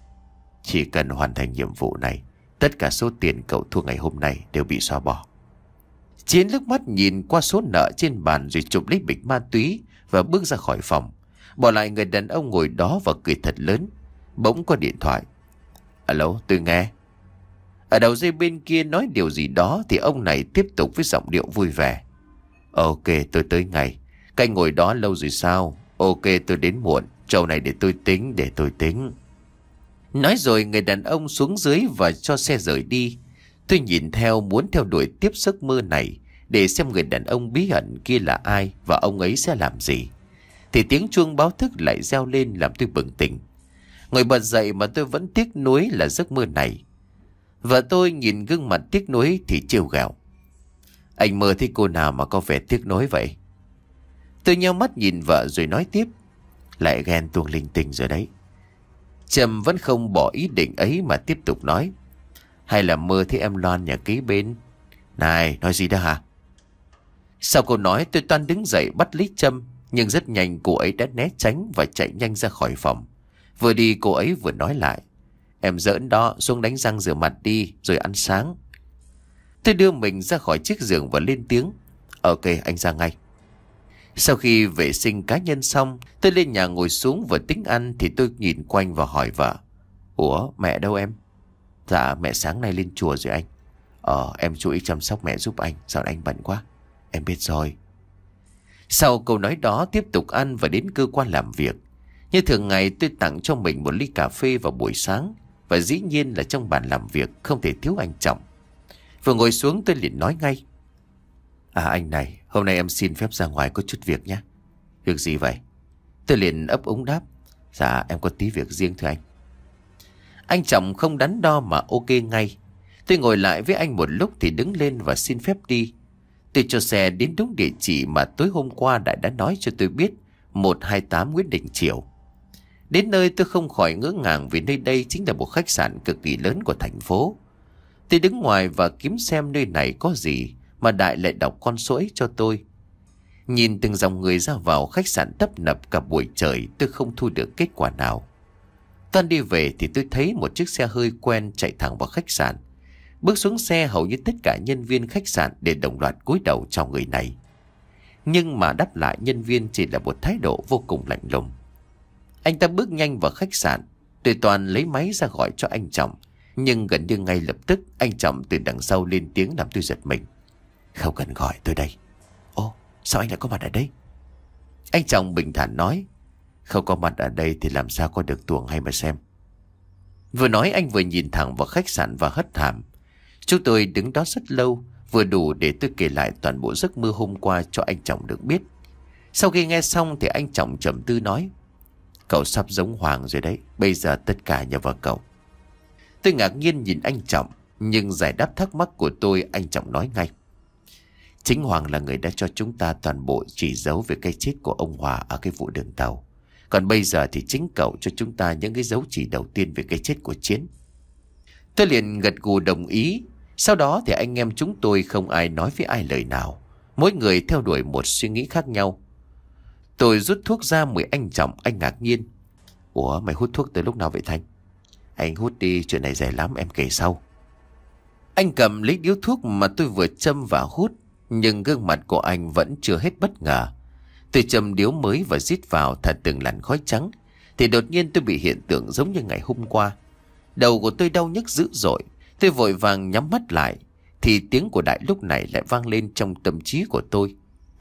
chỉ cần hoàn thành nhiệm vụ này, tất cả số tiền cậu thua ngày hôm nay đều bị xóa bỏ. Chiến liếc mắt nhìn qua số nợ trên bàn rồi chụp lấy bịch ma túy và bước ra khỏi phòng, bỏ lại người đàn ông ngồi đó và cười thật lớn. Bỗng có điện thoại. Alo, tôi nghe. Ở đầu dây bên kia nói điều gì đó thì ông này tiếp tục với giọng điệu vui vẻ: ok, tôi tới ngay. Cái ngồi đó lâu rồi sao? Ok, tôi đến muộn. Trâu này để tôi tính, để tôi tính. Nói rồi người đàn ông xuống dưới và cho xe rời đi. Tôi nhìn theo, muốn theo đuổi tiếp giấc mơ này để xem người đàn ông bí ẩn kia là ai và ông ấy sẽ làm gì. Thì tiếng chuông báo thức lại reo lên làm tôi bừng tỉnh. Ngồi bật dậy mà tôi vẫn tiếc nuối là giấc mơ này. Vợ tôi nhìn gương mặt tiếc nuối thì trêu ghẹo: anh mơ thấy cô nào mà có vẻ tiếc nuối vậy? Tôi nheo mắt nhìn vợ rồi nói tiếp: lại ghen tuông linh tinh rồi đấy. Trầm vẫn không bỏ ý định ấy mà tiếp tục nói: hay là mơ thấy em Loan nhà kế bên? Này, nói gì đó hả? Sau câu nói tôi toan đứng dậy bắt lấy Trâm, nhưng rất nhanh cô ấy đã né tránh và chạy nhanh ra khỏi phòng. Vừa đi cô ấy vừa nói lại: em giỡn đó, xuống đánh răng rửa mặt đi rồi ăn sáng. Tôi đưa mình ra khỏi chiếc giường và lên tiếng: ok, anh ra ngay. Sau khi vệ sinh cá nhân xong, tôi lên nhà ngồi xuống vừa tính ăn thì tôi nhìn quanh và hỏi vợ: ủa, mẹ đâu em? Dạ, mẹ sáng nay lên chùa rồi anh. Ờ, em chú ý chăm sóc mẹ giúp anh, dạo này anh bận quá. Em biết rồi. Sau câu nói đó tiếp tục ăn và đến cơ quan làm việc. Như thường ngày tôi tặng cho mình một ly cà phê vào buổi sáng, và dĩ nhiên là trong bàn làm việc không thể thiếu anh Trọng. Vừa ngồi xuống tôi liền nói ngay: à anh này, hôm nay em xin phép ra ngoài có chút việc nhé. Việc gì vậy? Tôi liền ấp úng đáp: dạ em có tí việc riêng thưa anh. Anh Trọng không đắn đo mà ok ngay. Tôi ngồi lại với anh một lúc thì đứng lên và xin phép đi. Tôi cho xe đến đúng địa chỉ mà tối hôm qua đã đã nói cho tôi biết, một hai tám Nguyễn Đình Chiểu. Đến nơi tôi không khỏi ngỡ ngàng vì nơi đây chính là một khách sạn cực kỳ lớn của thành phố. Tôi đứng ngoài và kiếm xem nơi này có gì mà Đại lại đọc con số ấy cho tôi. Nhìn từng dòng người ra vào khách sạn tấp nập cả buổi trời, tôi không thu được kết quả nào. Toan đi về thì tôi thấy một chiếc xe hơi quen chạy thẳng vào khách sạn. Bước xuống xe, hầu như tất cả nhân viên khách sạn đều đồng loạt cúi đầu chào người này. Nhưng mà đáp lại nhân viên chỉ là một thái độ vô cùng lạnh lùng. Anh ta bước nhanh vào khách sạn. Tôi toàn lấy máy ra gọi cho anh Trọng, nhưng gần như ngay lập tức anh Trọng từ đằng sau lên tiếng làm tôi giật mình: không cần gọi, tôi đây. Ô, sao anh lại có mặt ở đây? Anh Trọng bình thản nói: không có mặt ở đây thì làm sao có được tuồng hay mà xem. Vừa nói anh vừa nhìn thẳng vào khách sạn và hất hàm. Chúng tôi đứng đó rất lâu, vừa đủ để tôi kể lại toàn bộ giấc mơ hôm qua cho anh Trọng được biết. Sau khi nghe xong thì anh Trọng trầm tư nói: cậu sắp giống Hoàng rồi đấy, bây giờ tất cả nhờ vào cậu. Tôi ngạc nhiên nhìn anh Trọng, nhưng giải đáp thắc mắc của tôi, anh Trọng nói ngay: chính Hoàng là người đã cho chúng ta toàn bộ chỉ dấu về cái chết của ông Hòa ở cái vụ đường tàu. Còn bây giờ thì chính cậu cho chúng ta những cái dấu chỉ đầu tiên về cái chết của Chiến. Tôi liền gật gù đồng ý. Sau đó thì anh em chúng tôi không ai nói với ai lời nào, mỗi người theo đuổi một suy nghĩ khác nhau. Tôi rút thuốc ra mời anh Trọng. Anh ngạc nhiên: ủa, mày hút thuốc từ lúc nào vậy Thanh? Anh hút đi, chuyện này dài lắm, em kể sau. Anh cầm lấy điếu thuốc mà tôi vừa châm và hút, nhưng gương mặt của anh vẫn chưa hết bất ngờ. Tôi châm điếu mới và rít vào thật từng làn khói trắng, thì đột nhiên tôi bị hiện tượng giống như ngày hôm qua. Đầu của tôi đau nhức dữ dội. Tôi vội vàng nhắm mắt lại, thì tiếng của Đại lúc này lại vang lên trong tâm trí của tôi: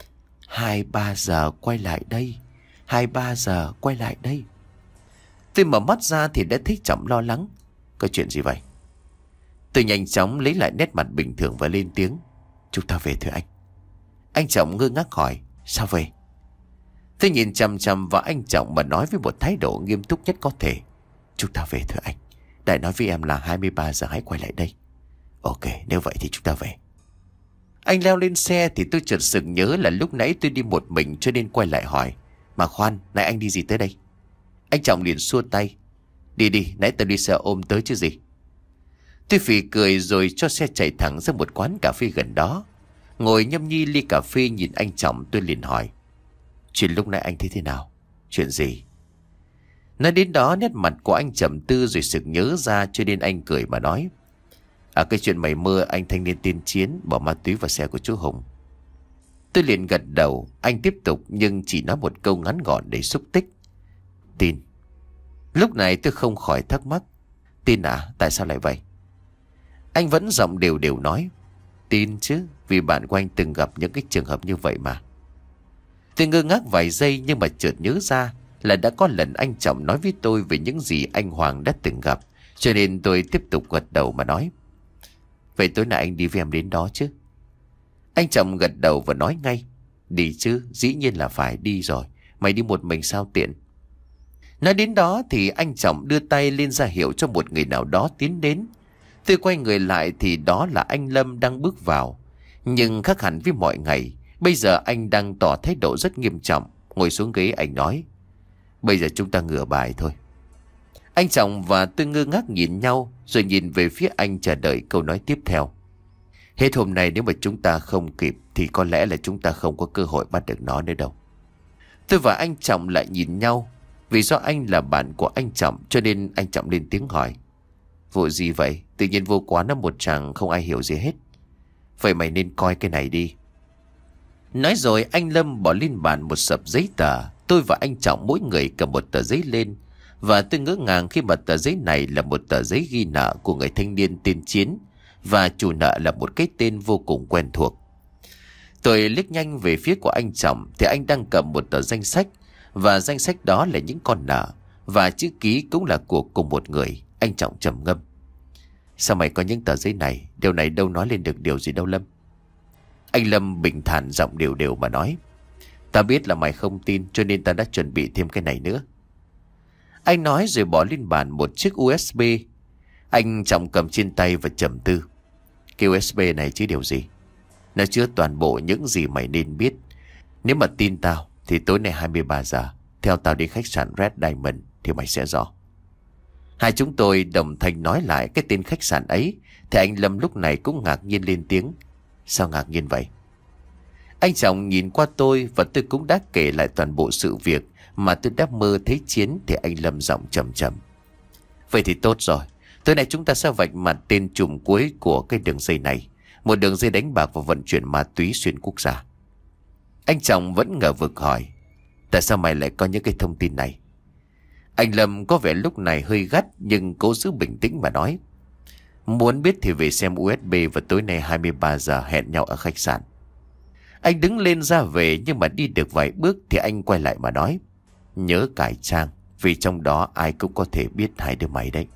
Hai ba giờ quay lại đây, hai ba giờ quay lại đây. Tôi mở mắt ra thì đã thấy Trọng lo lắng: có chuyện gì vậy? Tôi nhanh chóng lấy lại nét mặt bình thường và lên tiếng: chúng ta về thưa anh. Anh Trọng ngơ ngác hỏi: sao về? Tôi nhìn chằm chằm vào anh Trọng mà nói với một thái độ nghiêm túc nhất có thể: chúng ta về thưa anh. Đại nói với em là hai mươi ba giờ hãy quay lại đây. Ok, nếu vậy thì chúng ta về. Anh leo lên xe thì tôi chợt sực nhớ là lúc nãy tôi đi một mình cho nên quay lại hỏi: mà khoan, nãy anh đi gì tới đây? Anh Trọng liền xua tay: đi đi, nãy tôi đi xe ôm tới chứ gì. Tôi phì cười rồi cho xe chạy thẳng ra một quán cà phê gần đó. Ngồi nhâm nhi ly cà phê nhìn anh Trọng, tôi liền hỏi: chuyện lúc nãy anh thấy thế nào? Chuyện gì? Nói đến đó nét mặt của anh trầm tư rồi sực nhớ ra, cho nên anh cười mà nói: À, cái chuyện mày mơ anh thanh niên tiên chiến bỏ ma túy vào xe của chú Hùng. Tôi liền gật đầu. Anh tiếp tục nhưng chỉ nói một câu ngắn gọn để xúc tích: tin. Lúc này tôi không khỏi thắc mắc: tin à? Tại sao lại vậy? Anh vẫn giọng đều đều nói: tin chứ, vì bạn của anh từng gặp những cái trường hợp như vậy mà. Tôi ngơ ngác vài giây nhưng mà chợt nhớ ra là đã có lần anh Trọng nói với tôi về những gì anh Hoàng đã từng gặp, cho nên tôi tiếp tục gật đầu mà nói: vậy tối nay anh đi với em đến đó chứ? Anh Trọng gật đầu và nói ngay: đi chứ, dĩ nhiên là phải đi rồi. Mày đi một mình sao tiện? Nói đến đó thì anh Trọng đưa tay lên ra hiệu cho một người nào đó tiến đến. Tôi quay người lại thì đó là anh Lâm đang bước vào. Nhưng khác hẳn với mọi ngày, bây giờ anh đang tỏ thái độ rất nghiêm trọng. Ngồi xuống ghế anh nói: bây giờ chúng ta ngửa bài thôi. Anh Trọng và tôi ngơ ngác nhìn nhau, rồi nhìn về phía anh chờ đợi câu nói tiếp theo. Hết hôm nay nếu mà chúng ta không kịp thì có lẽ là chúng ta không có cơ hội bắt được nó nữa đâu. Tôi và anh Trọng lại nhìn nhau. Vì do anh là bạn của anh Trọng cho nên anh Trọng lên tiếng hỏi: vụ gì vậy? Tự nhiên vô quán nó một chàng không ai hiểu gì hết. Vậy mày nên coi cái này đi. Nói rồi anh Lâm bỏ lên bàn một sập giấy tờ. Tôi và anh Trọng mỗi người cầm một tờ giấy lên. Và tôi ngỡ ngàng khi mà tờ giấy này là một tờ giấy ghi nợ của người thanh niên tiên chiến. Và chủ nợ là một cái tên vô cùng quen thuộc. Tôi liếc nhanh về phía của anh Trọng thì anh đang cầm một tờ danh sách. Và danh sách đó là những con nợ. Và chữ ký cũng là của cùng một người. Anh Trọng trầm ngâm: sao mày có những tờ giấy này? Điều này đâu nói lên được điều gì đâu Lâm. Anh Lâm bình thản giọng đều đều mà nói: ta biết là mày không tin cho nên ta đã chuẩn bị thêm cái này nữa. Anh nói rồi bỏ lên bàn một chiếc u ét bê. Anh Trọng cầm trên tay và trầm tư: cái u ét bê này chứ điều gì? Nó chứa toàn bộ những gì mày nên biết. Nếu mà tin tao thì tối nay hai mươi ba giờ theo tao đi khách sạn Red Diamond thì mày sẽ rõ. Hai chúng tôi đồng thanh nói lại cái tên khách sạn ấy. Thì anh Lâm lúc này cũng ngạc nhiên lên tiếng: sao ngạc nhiên vậy? Anh Trọng nhìn qua tôi và tôi cũng đã kể lại toàn bộ sự việc mà tôi đã mơ thấy Chiến. Thì anh Lâm giọng trầm trầm: vậy thì tốt rồi. Tối nay chúng ta sẽ vạch mặt tên trùm cuối của cái đường dây này. Một đường dây đánh bạc và vận chuyển ma túy xuyên quốc gia. Anh Trọng vẫn ngờ vực hỏi: tại sao mày lại có những cái thông tin này? Anh Lâm có vẻ lúc này hơi gắt nhưng cố giữ bình tĩnh mà nói: muốn biết thì về xem u ét bê và tối nay hai mươi ba giờ hẹn nhau ở khách sạn. Anh đứng lên ra về nhưng mà đi được vài bước thì anh quay lại mà nói: nhớ cải trang, vì trong đó ai cũng có thể biết hai đứa mày đấy.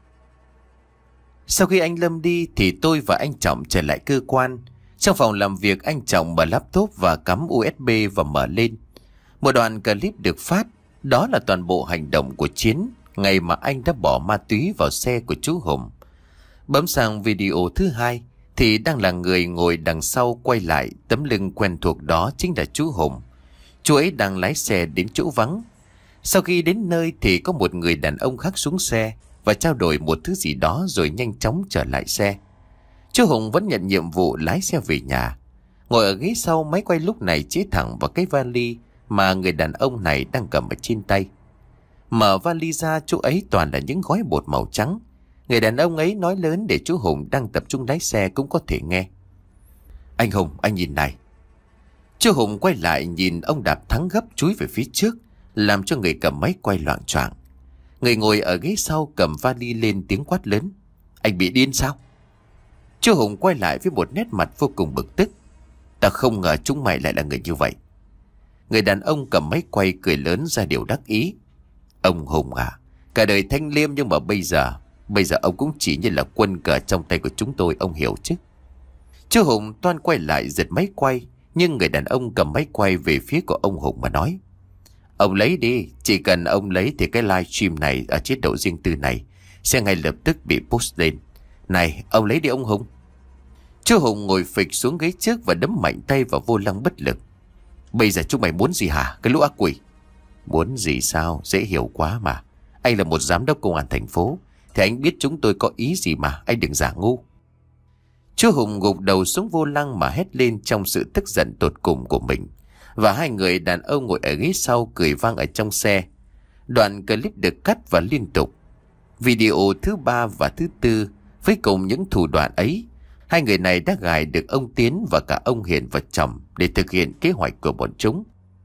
Sau khi anh Lâm đi thì tôi và anh Trọng trở lại cơ quan. Trong phòng làm việc, anh Trọng mở laptop và cắm u ét bê và mở lên. Một đoạn clip được phát. Đó là toàn bộ hành động của Chiến ngày mà anh đã bỏ ma túy vào xe của chú Hùng. Bấm sang video thứ hai thì đang là người ngồi đằng sau quay lại. Tấm lưng quen thuộc đó chính là chú Hùng. Chú ấy đang lái xe đến chỗ vắng. Sau khi đến nơi thì có một người đàn ông khác xuống xe và trao đổi một thứ gì đó rồi nhanh chóng trở lại xe. Chú Hùng vẫn nhận nhiệm vụ lái xe về nhà. Ngồi ở ghế sau, máy quay lúc này chỉ thẳng vào cái vali mà người đàn ông này đang cầm ở trên tay. Mở vali ra, chỗ ấy toàn là những gói bột màu trắng. Người đàn ông ấy nói lớn để chú Hùng đang tập trung lái xe cũng có thể nghe: anh Hùng, anh nhìn này. Chú Hùng quay lại nhìn ông đạp thắng gấp chúi về phía trước, làm cho người cầm máy quay loạng choạng. Người ngồi ở ghế sau cầm vali lên tiếng quát lớn: anh bị điên sao? Chú Hùng quay lại với một nét mặt vô cùng bực tức: ta không ngờ chúng mày lại là người như vậy. Người đàn ông cầm máy quay cười lớn ra điều đắc ý: ông Hùng à, cả đời thanh liêm nhưng mà bây giờ Bây giờ ông cũng chỉ như là quân cờ trong tay của chúng tôi, ông hiểu chứ? Chú Hùng toan quay lại giật máy quay, nhưng người đàn ông cầm máy quay về phía của ông Hùng mà nói: ông lấy đi, chỉ cần ông lấy thì cái live stream này ở chế độ riêng tư này sẽ ngay lập tức bị post lên. Này, ông lấy đi ông Hùng. Chú Hùng ngồi phịch xuống ghế trước và đấm mạnh tay vào vô lăng bất lực. Bây giờ chúng mày muốn gì hả, cái lũ ác quỷ? Muốn gì sao, dễ hiểu quá mà. Anh là một giám đốc công an thành phố thì anh biết chúng tôi có ý gì mà, anh đừng giả ngu. Chú Hùng gục đầu xuống vô lăng mà hét lên trong sự tức giận tột cùng của mình. Và hai người đàn ông ngồi ở ghế sau cười vang ở trong xe. Đoạn clip được cắt và liên tục. Video thứ ba và thứ tư với cùng những thủ đoạn ấy, hai người này đã gài được ông Tiến và cả ông Hiền vào chồng để thực hiện kế hoạch của bọn chúng.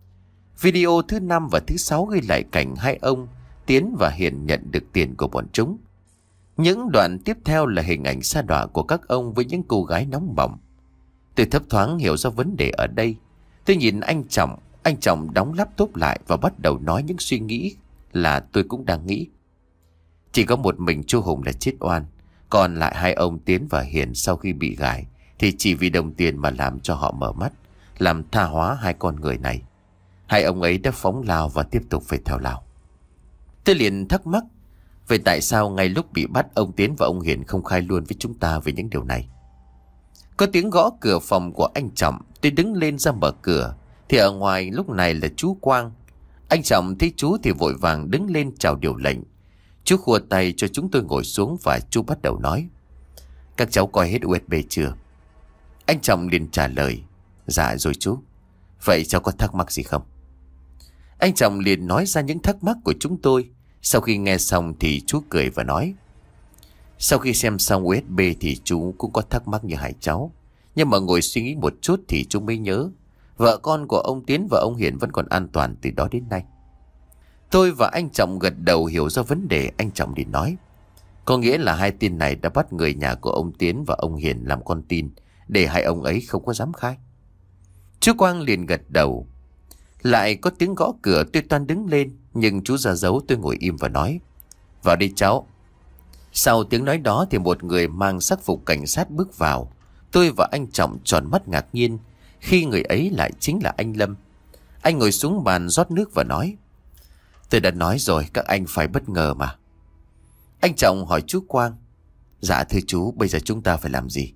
Video thứ năm và thứ sáu ghi lại cảnh hai ông Tiến và Hiền nhận được tiền của bọn chúng. Những đoạn tiếp theo là hình ảnh sa đọa của các ông với những cô gái nóng bỏng. Tôi thấp thoáng hiểu ra vấn đề ở đây. Tôi nhìn anh Trọng, anh Trọng đóng laptop lại và bắt đầu nói những suy nghĩ là tôi cũng đang nghĩ. Chỉ có một mình chú Hùng là chết oan, còn lại hai ông Tiến và Hiền sau khi bị gài thì chỉ vì đồng tiền mà làm cho họ mở mắt, làm tha hóa hai con người này. Hai ông ấy đã phóng lao và tiếp tục phải theo lao. Tôi liền thắc mắc, vậy tại sao ngay lúc bị bắt ông Tiến và ông Hiền không khai luôn với chúng ta về những điều này? Có tiếng gõ cửa phòng của anh Trọng. Tôi đứng lên ra mở cửa thì ở ngoài lúc này là chú Quang. Anh Trọng thấy chú thì vội vàng đứng lên chào điều lệnh. Chú khua tay cho chúng tôi ngồi xuống và chú bắt đầu nói: Các cháu coi hết u ét bê chưa? Anh Trọng liền trả lời: Dạ rồi chú. Vậy cháu có thắc mắc gì không? Anh Trọng liền nói ra những thắc mắc của chúng tôi. Sau khi nghe xong thì chú cười và nói: Sau khi xem xong u ét bê thì chú cũng có thắc mắc như hai cháu. Nhưng mà ngồi suy nghĩ một chút thì chú mới nhớ vợ con của ông Tiến và ông Hiền vẫn còn an toàn từ đó đến nay. Tôi và anh Trọng gật đầu hiểu ra vấn đề. Anh Trọng liền nói: Có nghĩa là hai tên này đã bắt người nhà của ông Tiến và ông Hiền làm con tin để hai ông ấy không có dám khai. Chú Quang liền gật đầu. Lại có tiếng gõ cửa. Tôi toan đứng lên nhưng chú ra dấu tôi ngồi im và nói: Vào đi cháu. Sau tiếng nói đó thì một người mang sắc phục cảnh sát bước vào. Tôi và anh Trọng tròn mắt ngạc nhiên khi người ấy lại chính là anh Lâm. Anh ngồi xuống bàn rót nước và nói: Tôi đã nói rồi, các anh phải bất ngờ mà. Anh Trọng hỏi chú Quang: Dạ thưa chú, bây giờ chúng ta phải làm gì?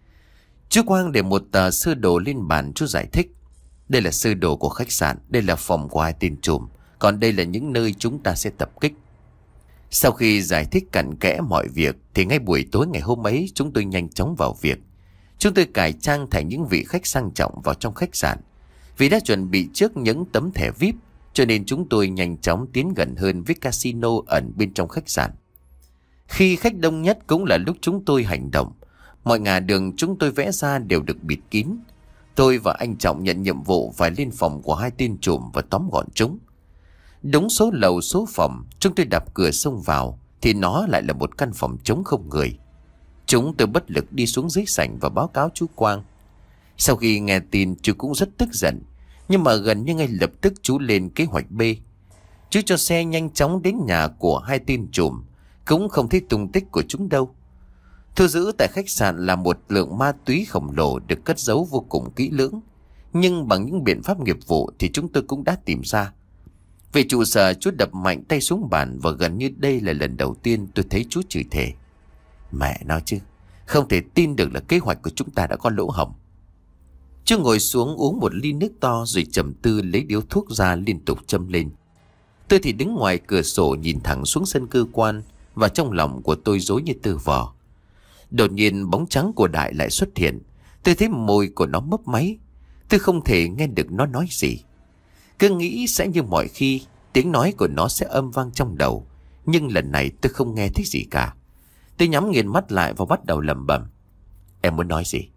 Chú Quang để một tờ sơ đồ lên bàn. Chú giải thích: Đây là sơ đồ của khách sạn, đây là phòng của hai tên trùm, còn đây là những nơi chúng ta sẽ tập kích. Sau khi giải thích cặn kẽ mọi việc thì ngay buổi tối ngày hôm ấy chúng tôi nhanh chóng vào việc. Chúng tôi cải trang thành những vị khách sang trọng vào trong khách sạn. Vì đã chuẩn bị trước những tấm thẻ vi ai pi cho nên chúng tôi nhanh chóng tiến gần hơn với casino ẩn bên trong khách sạn. Khi khách đông nhất cũng là lúc chúng tôi hành động. Mọi ngả đường chúng tôi vẽ ra đều được bịt kín. Tôi và anh Trọng nhận nhiệm vụ phải lên phòng của hai tên trùm và tóm gọn chúng. Đúng số lầu số phòng chúng tôi đập cửa xông vào thì nó lại là một căn phòng trống không người. Chúng tôi bất lực đi xuống dưới sảnh và báo cáo chú Quang. Sau khi nghe tin chú cũng rất tức giận, nhưng mà gần như ngay lập tức chú lên kế hoạch B. Chú cho xe nhanh chóng đến nhà của hai tên trùm, cũng không thấy tung tích của chúng đâu. Thu giữ tại khách sạn là một lượng ma túy khổng lồ được cất giấu vô cùng kỹ lưỡng. Nhưng bằng những biện pháp nghiệp vụ thì chúng tôi cũng đã tìm ra. Về trụ sở, chú đập mạnh tay xuống bàn và gần như đây là lần đầu tiên tôi thấy chú chửi thề. Mẹ nói chứ, không thể tin được là kế hoạch của chúng ta đã có lỗ hổng. Chú ngồi xuống uống một ly nước to rồi trầm tư lấy điếu thuốc ra liên tục châm lên. Tôi thì đứng ngoài cửa sổ nhìn thẳng xuống sân cơ quan và trong lòng của tôi rối như tơ vò. Đột nhiên bóng trắng của Đại lại xuất hiện. Tôi thấy môi của nó mấp máy. Tôi không thể nghe được nó nói gì. Cứ nghĩ sẽ như mọi khi, tiếng nói của nó sẽ âm vang trong đầu. Nhưng lần này tôi không nghe thấy gì cả. Tôi nhắm nghiền mắt lại và bắt đầu lẩm bẩm: Em muốn nói gì?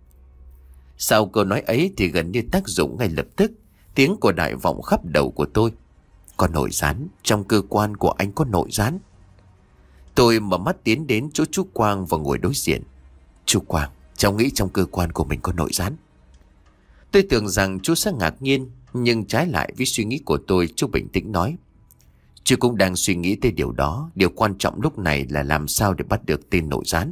Sau câu nói ấy thì gần như tác dụng ngay lập tức. Tiếng của Đại vọng khắp đầu của tôi: Có nội gián, trong cơ quan của anh có nội gián. Tôi mở mắt tiến đến chỗ chú Quang và ngồi đối diện. Chú Quang, cháu nghĩ trong cơ quan của mình có nội gián. Tôi tưởng rằng chú sẽ ngạc nhiên, nhưng trái lại với suy nghĩ của tôi, chú bình tĩnh nói: Chú cũng đang suy nghĩ tới điều đó. Điều quan trọng lúc này là làm sao để bắt được tên nội gián.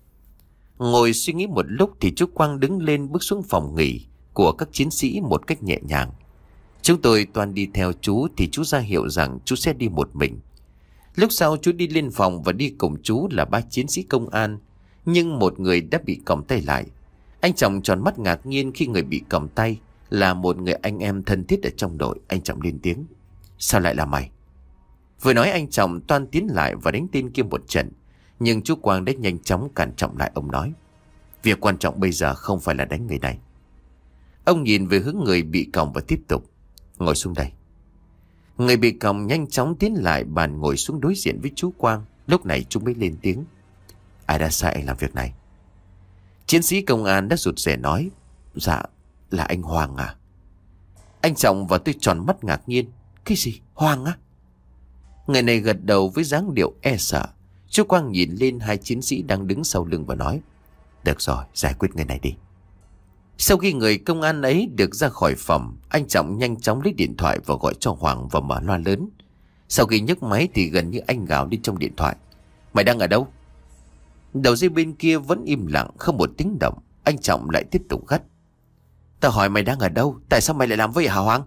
Ngồi suy nghĩ một lúc thì chú Quang đứng lên bước xuống phòng nghỉ của các chiến sĩ một cách nhẹ nhàng. Chúng tôi toàn đi theo chú thì chú ra hiệu rằng chú sẽ đi một mình. Lúc sau chú đi lên phòng và đi cùng chú là ba chiến sĩ công an. Nhưng một người đã bị còng tay lại. Anh Trọng tròn mắt ngạc nhiên khi người bị còng tay là một người anh em thân thiết ở trong đội. Anh Trọng lên tiếng: Sao lại là mày? Vừa nói anh Trọng toan tiến lại và đánh tên kia một trận. Nhưng chú Quang đã nhanh chóng cản trọng lại. Ông nói: Việc quan trọng bây giờ không phải là đánh người này. Ông nhìn về hướng người bị còng và tiếp tục: Ngồi xuống đây. Người bị còng nhanh chóng tiến lại bàn ngồi xuống đối diện với chú Quang. Lúc này chú mới lên tiếng: Ai đã sai anh làm việc này? Chiến sĩ công an đã rụt rè nói: Dạ là anh Hoàng à. Anh Trọng và tôi tròn mắt ngạc nhiên: Cái gì? Hoàng á? Người này gật đầu với dáng điệu e sợ. Chú Quang nhìn lên hai chiến sĩ đang đứng sau lưng và nói: Được rồi, giải quyết người này đi. Sau khi người công an ấy được ra khỏi phòng, anh Trọng nhanh chóng lấy điện thoại và gọi cho Hoàng và mở loa lớn. Sau khi nhấc máy thì gần như anh gào lên trong điện thoại: Mày đang ở đâu? Đầu dây bên kia vẫn im lặng, không một tiếng động. Anh Trọng lại tiếp tục gắt: Tao hỏi mày đang ở đâu? Tại sao mày lại làm vậy hả Hoàng?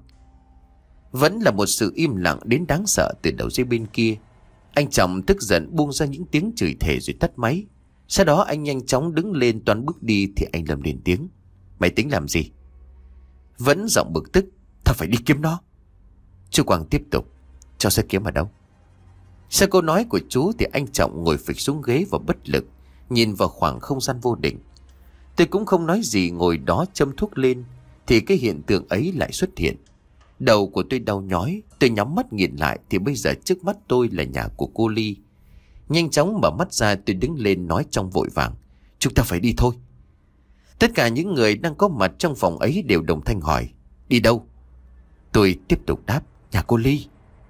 Vẫn là một sự im lặng đến đáng sợ từ đầu dây bên kia. Anh Trọng tức giận buông ra những tiếng chửi thề rồi tắt máy. Sau đó anh nhanh chóng đứng lên toan bước đi thì anh Lâm lên tiếng: Mày tính làm gì? Vẫn giọng bực tức: Tao phải đi kiếm nó. Chú Quang tiếp tục: Cháu sẽ kiếm ở đâu? Sau câu nói của chú thì anh Trọng ngồi phịch xuống ghế và bất lực nhìn vào khoảng không gian vô định. Tôi cũng không nói gì, ngồi đó châm thuốc lên thì cái hiện tượng ấy lại xuất hiện. Đầu của tôi đau nhói. Tôi nhắm mắt nhìn lại thì bây giờ trước mắt tôi là nhà của cô Ly. Nhanh chóng mở mắt ra, tôi đứng lên nói trong vội vàng: Chúng ta phải đi thôi. Tất cả những người đang có mặt trong phòng ấy đều đồng thanh hỏi: Đi đâu? Tôi tiếp tục đáp: Nhà cô Ly.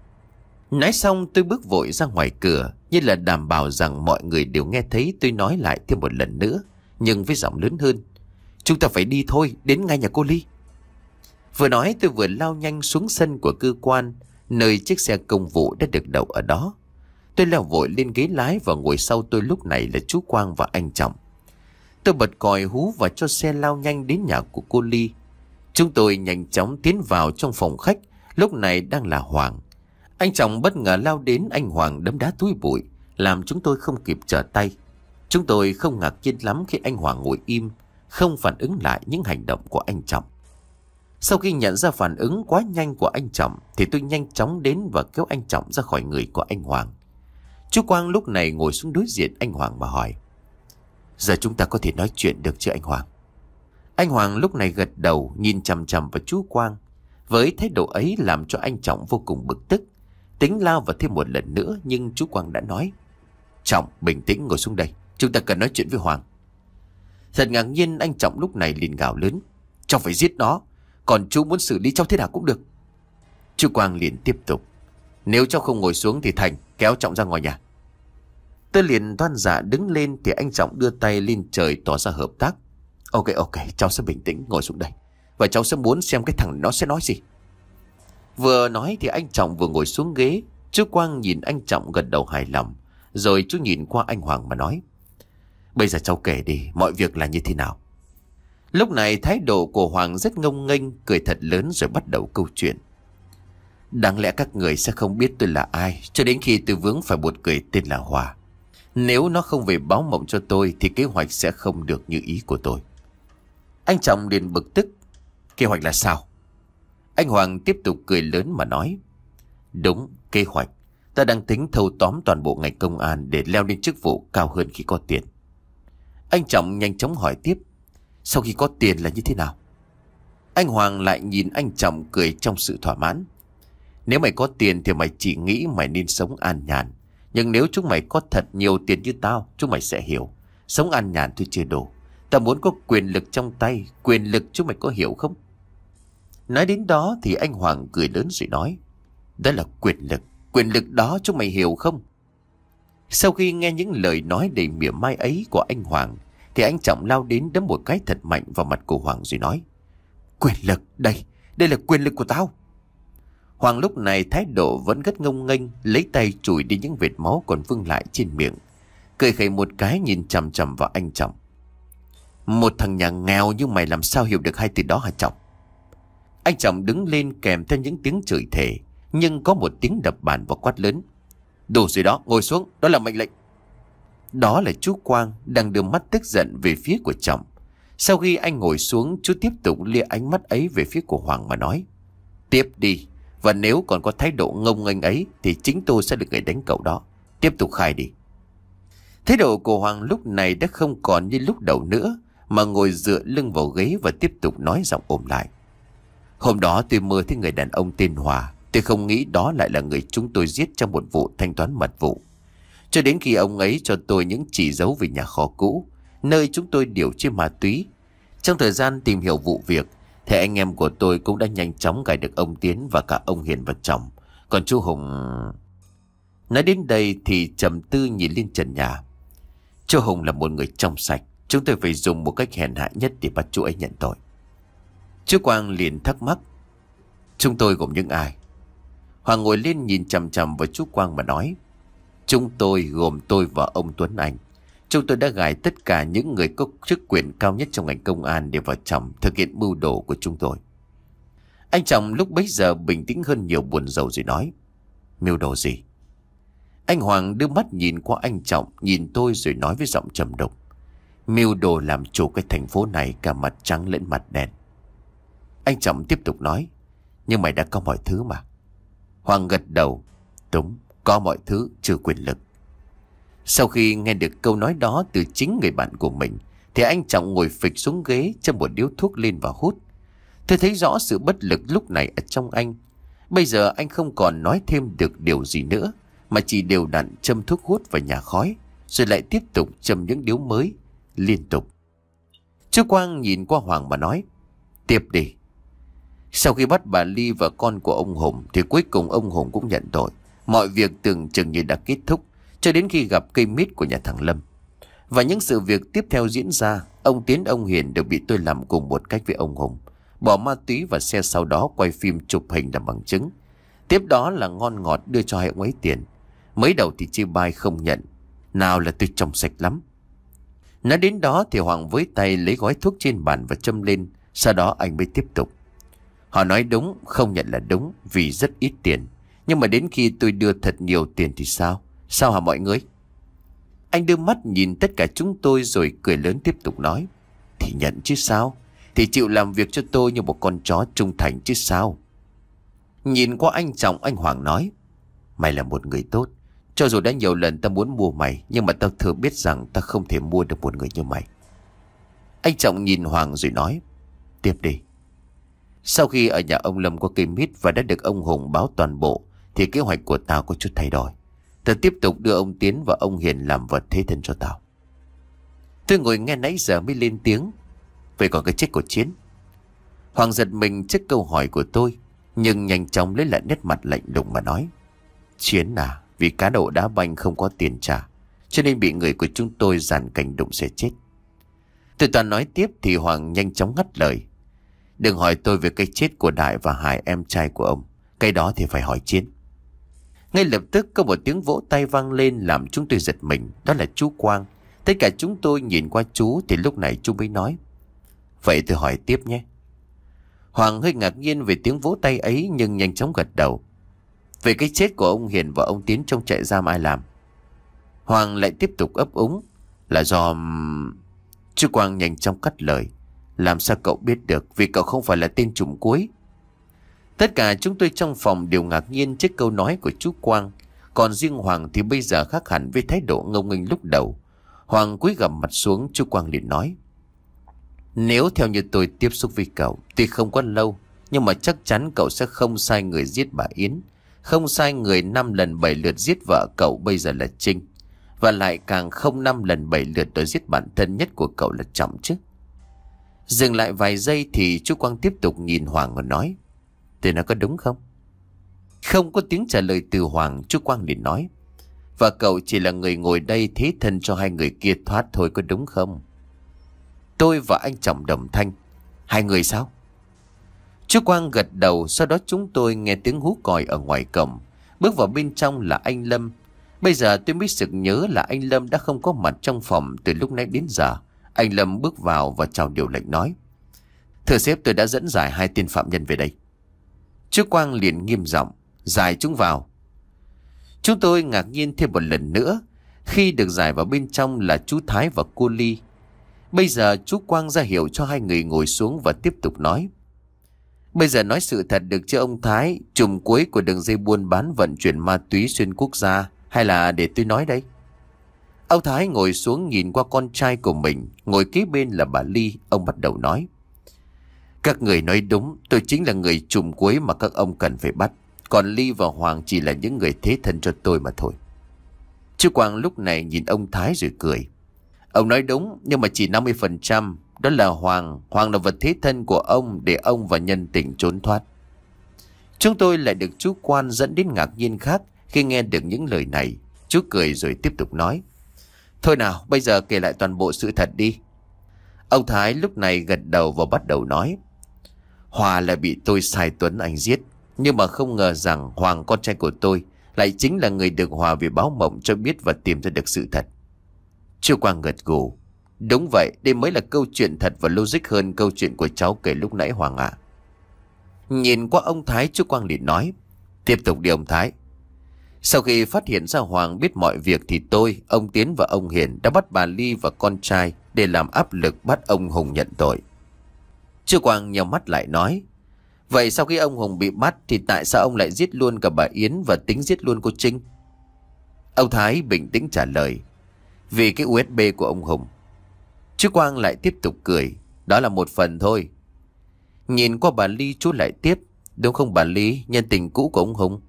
Nói xong tôi bước vội ra ngoài cửa, như là đảm bảo rằng mọi người đều nghe thấy tôi nói lại thêm một lần nữa, nhưng với giọng lớn hơn: Chúng ta phải đi thôi, đến ngay nhà cô Ly. Vừa nói tôi vừa lao nhanh xuống sân của cơ quan, nơi chiếc xe công vụ đã được đậu ở đó. Tôi leo vội lên ghế lái và ngồi sau tôi lúc này là chú Quang và anh Trọng. Tôi bật còi hú và cho xe lao nhanh đến nhà của cô Ly. Chúng tôi nhanh chóng tiến vào trong phòng khách, lúc này đang là Hoàng. Anh Trọng bất ngờ lao đến, anh Hoàng đấm đá túi bụi, làm chúng tôi không kịp trở tay. Chúng tôi không ngạc nhiên lắm khi anh Hoàng ngồi im, không phản ứng lại những hành động của anh Trọng. Sau khi nhận ra phản ứng quá nhanh của anh Trọng thì tôi nhanh chóng đến và kéo anh Trọng ra khỏi người của anh Hoàng. Chú Quang lúc này ngồi xuống đối diện anh Hoàng và hỏi: Giờ chúng ta có thể nói chuyện được chưa anh Hoàng? Anh Hoàng lúc này gật đầu, nhìn chằm chằm vào chú Quang. Với thái độ ấy làm cho anh Trọng vô cùng bực tức, tính lao vào thêm một lần nữa, nhưng chú Quang đã nói: Trọng, bình tĩnh, ngồi xuống đây, chúng ta cần nói chuyện với Hoàng. Thật ngạc nhiên, anh Trọng lúc này liền gào lớn: Cháu phải giết nó, còn chú muốn xử lý cháu thế nào cũng được. Chú Quang liền tiếp tục: Nếu cháu không ngồi xuống thì Thành kéo Trọng ra ngoài nhà. Tôi liền toan dạ đứng lên thì anh Trọng đưa tay lên trời tỏ ra hợp tác: Ok ok, cháu sẽ bình tĩnh ngồi xuống đây, và cháu sẽ muốn xem cái thằng nó sẽ nói gì. Vừa nói thì anh Trọng vừa ngồi xuống ghế. Chú Quang nhìn anh Trọng gật đầu hài lòng, rồi chú nhìn qua anh Hoàng mà nói: Bây giờ cháu kể đi, mọi việc là như thế nào? Lúc này thái độ của Hoàng rất ngông nghênh, cười thật lớn rồi bắt đầu câu chuyện. Đáng lẽ các người sẽ không biết tôi là ai cho đến khi tôi vướng phải một người tên là Hòa. Nếu nó không về báo mộng cho tôi thì kế hoạch sẽ không được như ý của tôi. Anh Trọng liền bực tức: Kế hoạch là sao? Anh Hoàng tiếp tục cười lớn mà nói: Đúng, kế hoạch. Ta đang tính thâu tóm toàn bộ ngành công an để leo lên chức vụ cao hơn khi có tiền. Anh Trọng nhanh chóng hỏi tiếp: Sau khi có tiền là như thế nào? Anh Hoàng lại nhìn anh Trọng cười trong sự thỏa mãn: Nếu mày có tiền thì mày chỉ nghĩ mày nên sống an nhàn. Nhưng nếu chúng mày có thật nhiều tiền như tao, chúng mày sẽ hiểu sống an nhàn thôi chưa đủ. Ta muốn có quyền lực trong tay. Quyền lực chúng mày có hiểu không? Nói đến đó thì anh Hoàng cười lớn rồi nói: Đó là quyền lực. Quyền lực đó chúng mày hiểu không? Sau khi nghe những lời nói đầy mỉa mai ấy của anh Hoàng thì anh Trọng lao đến đấm một cái thật mạnh vào mặt của Hoàng rồi nói: Quyền lực đây, đây là quyền lực của tao. Hoàng lúc này thái độ vẫn rất ngông nghênh, lấy tay chùi đi những vệt máu còn vương lại trên miệng, cười khẩy một cái nhìn chằm chằm vào anh Trọng: Một thằng nhà nghèo như mày làm sao hiểu được hai từ đó hả Trọng? Anh Trọng đứng lên kèm theo những tiếng chửi thề, nhưng có một tiếng đập bàn và quát lớn: Đủ rồi đó, ngồi xuống, đó là mệnh lệnh. Đó là chú Quang đang đưa mắt tức giận về phía của Trọng. Sau khi anh ngồi xuống, chú tiếp tục lia ánh mắt ấy về phía của Hoàng mà nói: Tiếp đi, và nếu còn có thái độ ngông nghênh ấy thì chính tôi sẽ được người đánh cậu đó. Tiếp tục khai đi. Thái độ của Hoàng lúc này đã không còn như lúc đầu nữa, mà ngồi dựa lưng vào ghế và tiếp tục nói giọng ồm lại. Hôm đó tôi mơ thấy người đàn ông tên Hòa. Tôi không nghĩ đó lại là người chúng tôi giết trong một vụ thanh toán mật vụ. Cho đến khi ông ấy cho tôi những chỉ dấu về nhà kho cũ, nơi chúng tôi điều chế ma túy. Trong thời gian tìm hiểu vụ việc, thì anh em của tôi cũng đã nhanh chóng gài được ông Tiến và cả ông Hiền vào chồng. Còn chú Hùng... Nói đến đây thì trầm tư nhìn lên trần nhà. Chú Hùng là một người trong sạch. Chúng tôi phải dùng một cách hèn hạ nhất để bắt chú ấy nhận tội. Chú Quang liền thắc mắc. Chúng tôi gồm những ai? Hoàng ngồi lên nhìn chằm chằm vào chú Quang mà nói. Chúng tôi gồm tôi và ông Tuấn Anh. Chúng tôi đã gài tất cả những người có chức quyền cao nhất trong ngành công an để vào chồng thực hiện mưu đồ của chúng tôi. Anh chồng lúc bấy giờ bình tĩnh hơn nhiều, buồn rầu rồi nói. Mưu đồ gì? Anh Hoàng đưa mắt nhìn qua anh Trọng, nhìn tôi rồi nói với giọng trầm đục. Mưu đồ làm chủ cái thành phố này cả mặt trắng lẫn mặt đen. Anh Trọng tiếp tục nói. Nhưng mày đã có mọi thứ mà. Hoàng gật đầu. Đúng, có mọi thứ trừ quyền lực. Sau khi nghe được câu nói đó từ chính người bạn của mình, thì anh Trọng ngồi phịch xuống ghế, châm một điếu thuốc lên và hút. Tôi thấy rõ sự bất lực lúc này ở trong anh. Bây giờ anh không còn nói thêm được điều gì nữa, mà chỉ đều đặn châm thuốc hút vào nhà khói, rồi lại tiếp tục châm những điếu mới liên tục. Chú Quang nhìn qua Hoàng mà nói. Tiếp đi. Sau khi bắt bà Ly và con của ông Hùng, thì cuối cùng ông Hùng cũng nhận tội. Mọi việc tưởng chừng như đã kết thúc, cho đến khi gặp cây mít của nhà thằng Lâm. Và những sự việc tiếp theo diễn ra, ông Tiến, ông Hiền đều bị tôi làm cùng một cách với ông Hùng. Bỏ ma túy và xe, sau đó quay phim chụp hình làm bằng chứng. Tiếp đó là ngon ngọt đưa cho hai ông ấy tiền. Mới đầu thì chia bai không nhận. Nào là tôi trong sạch lắm. Nói đến đó thì Hoàng với tay lấy gói thuốc trên bàn và châm lên. Sau đó anh mới tiếp tục. Họ nói đúng, không nhận là đúng, vì rất ít tiền. Nhưng mà đến khi tôi đưa thật nhiều tiền thì sao? Sao hả mọi người? Anh đưa mắt nhìn tất cả chúng tôi rồi cười lớn tiếp tục nói. Thì nhận chứ sao? Thì chịu làm việc cho tôi như một con chó trung thành chứ sao? Nhìn qua anh Trọng, anh Hoàng nói. Mày là một người tốt. Cho dù đã nhiều lần ta muốn mua mày, nhưng mà tao thừa biết rằng ta không thể mua được một người như mày. Anh Trọng nhìn Hoàng rồi nói. Tiếp đi. Sau khi ở nhà ông Lâm có cây mít và đã được ông Hùng báo toàn bộ, thì kế hoạch của tao có chút thay đổi. Tao tiếp tục đưa ông Tiến và ông Hiền làm vật thế thân cho tao. Tôi ngồi nghe nãy giờ mới lên tiếng. Vậy còn cái chết của Chiến? Hoàng giật mình trước câu hỏi của tôi, nhưng nhanh chóng lấy lại nét mặt lạnh lùng mà nói. Chiến à, vì cá độ đá banh không có tiền trả, cho nên bị người của chúng tôi dàn cảnh đụng sẽ chết. Tôi toàn nói tiếp thì Hoàng nhanh chóng ngắt lời. Đừng hỏi tôi về cái chết của Đại và Hải, em trai của ông. Cái đó thì phải hỏi Chiến. Ngay lập tức có một tiếng vỗ tay vang lên làm chúng tôi giật mình. Đó là chú Quang. Tất cả chúng tôi nhìn qua chú thì lúc này chú mới nói. Vậy tôi hỏi tiếp nhé. Hoàng hơi ngạc nhiên về tiếng vỗ tay ấy, nhưng nhanh chóng gật đầu. Về cái chết của ông Hiền và ông Tiến trong trại giam ai làm? Hoàng lại tiếp tục ấp úng. Là do... Chú Quang nhanh chóng cắt lời. Làm sao cậu biết được, vì cậu không phải là tên trùm cuối. Tất cả chúng tôi trong phòng đều ngạc nhiên trước câu nói của chú Quang. Còn riêng Hoàng thì bây giờ khác hẳn với thái độ ngông nghênh lúc đầu. Hoàng cúi gằm mặt xuống, chú Quang liền nói. Nếu theo như tôi tiếp xúc với cậu, tuy không có lâu, nhưng mà chắc chắn cậu sẽ không sai người giết bà Yến. Không sai người năm lần bảy lượt giết vợ cậu bây giờ là Trinh. Và lại càng không năm lần bảy lượt đòi giết bản thân nhất của cậu là Trọng chứ. Dừng lại vài giây thì chú Quang tiếp tục nhìn Hoàng và nói. Tôi nói có đúng không? Không có tiếng trả lời từ Hoàng, chú Quang liền nói. Và cậu chỉ là người ngồi đây thế thân cho hai người kia thoát thôi, có đúng không? Tôi và anh Trọng đồng thanh. Hai người sao? Chú Quang gật đầu. Sau đó chúng tôi nghe tiếng hú còi ở ngoài cổng. Bước vào bên trong là anh Lâm. Bây giờ tôi mới sực nhớ là anh Lâm đã không có mặt trong phòng từ lúc nãy đến giờ. Anh Lâm bước vào và chào điều lệnh nói. Thưa sếp, tôi đã dẫn giải hai tên phạm nhân về đây. Chú Quang liền nghiêm giọng. Giải chúng vào. Chúng tôi ngạc nhiên thêm một lần nữa khi được giải vào bên trong là chú Thái và cô Ly. Bây giờ chú Quang ra hiệu cho hai người ngồi xuống và tiếp tục nói. Bây giờ nói sự thật được chứ ông Thái, trùm cuối của đường dây buôn bán vận chuyển ma túy xuyên quốc gia, hay là để tôi nói đây? Ông Thái ngồi xuống nhìn qua con trai của mình, ngồi kế bên là bà Ly. Ông bắt đầu nói: Các người nói đúng, tôi chính là người trùm cuối mà các ông cần phải bắt. Còn Ly và Hoàng chỉ là những người thế thân cho tôi mà thôi. Chú Quang lúc này nhìn ông Thái rồi cười: Ông nói đúng, nhưng mà chỉ năm mươi phần trăm. Đó là Hoàng. Hoàng là vật thế thân của ông để ông và nhân tình trốn thoát. Chúng tôi lại được chú Quan dẫn đến ngạc nhiên khác khi nghe được những lời này. Chú cười rồi tiếp tục nói: Thôi nào, bây giờ kể lại toàn bộ sự thật đi. Ông Thái lúc này gật đầu và bắt đầu nói: Hòa là bị tôi sai Tuấn Anh giết. Nhưng mà không ngờ rằng Hoàng, con trai của tôi, lại chính là người được Hòa vì báo mộng cho biết và tìm ra được sự thật. Chú Quang gật gù: Đúng vậy, đây mới là câu chuyện thật và logic hơn câu chuyện của cháu kể lúc nãy Hoàng ạ. Nhìn qua ông Thái, chú Quang liền nói: Tiếp tục đi ông Thái. Sau khi phát hiện ra Hoàng biết mọi việc thì tôi, ông Tiến và ông Hiền đã bắt bà Ly và con trai để làm áp lực bắt ông Hùng nhận tội. Chú Quang nhắm mắt lại nói: Vậy sau khi ông Hùng bị bắt thì tại sao ông lại giết luôn cả bà Yến và tính giết luôn cô Trinh? Ông Thái bình tĩnh trả lời: Vì cái u ét bê của ông Hùng. Chú Quang lại tiếp tục cười: Đó là một phần thôi. Nhìn qua bà Ly, chú lại tiếp: Đúng không bà Ly, nhân tình cũ của ông Hùng?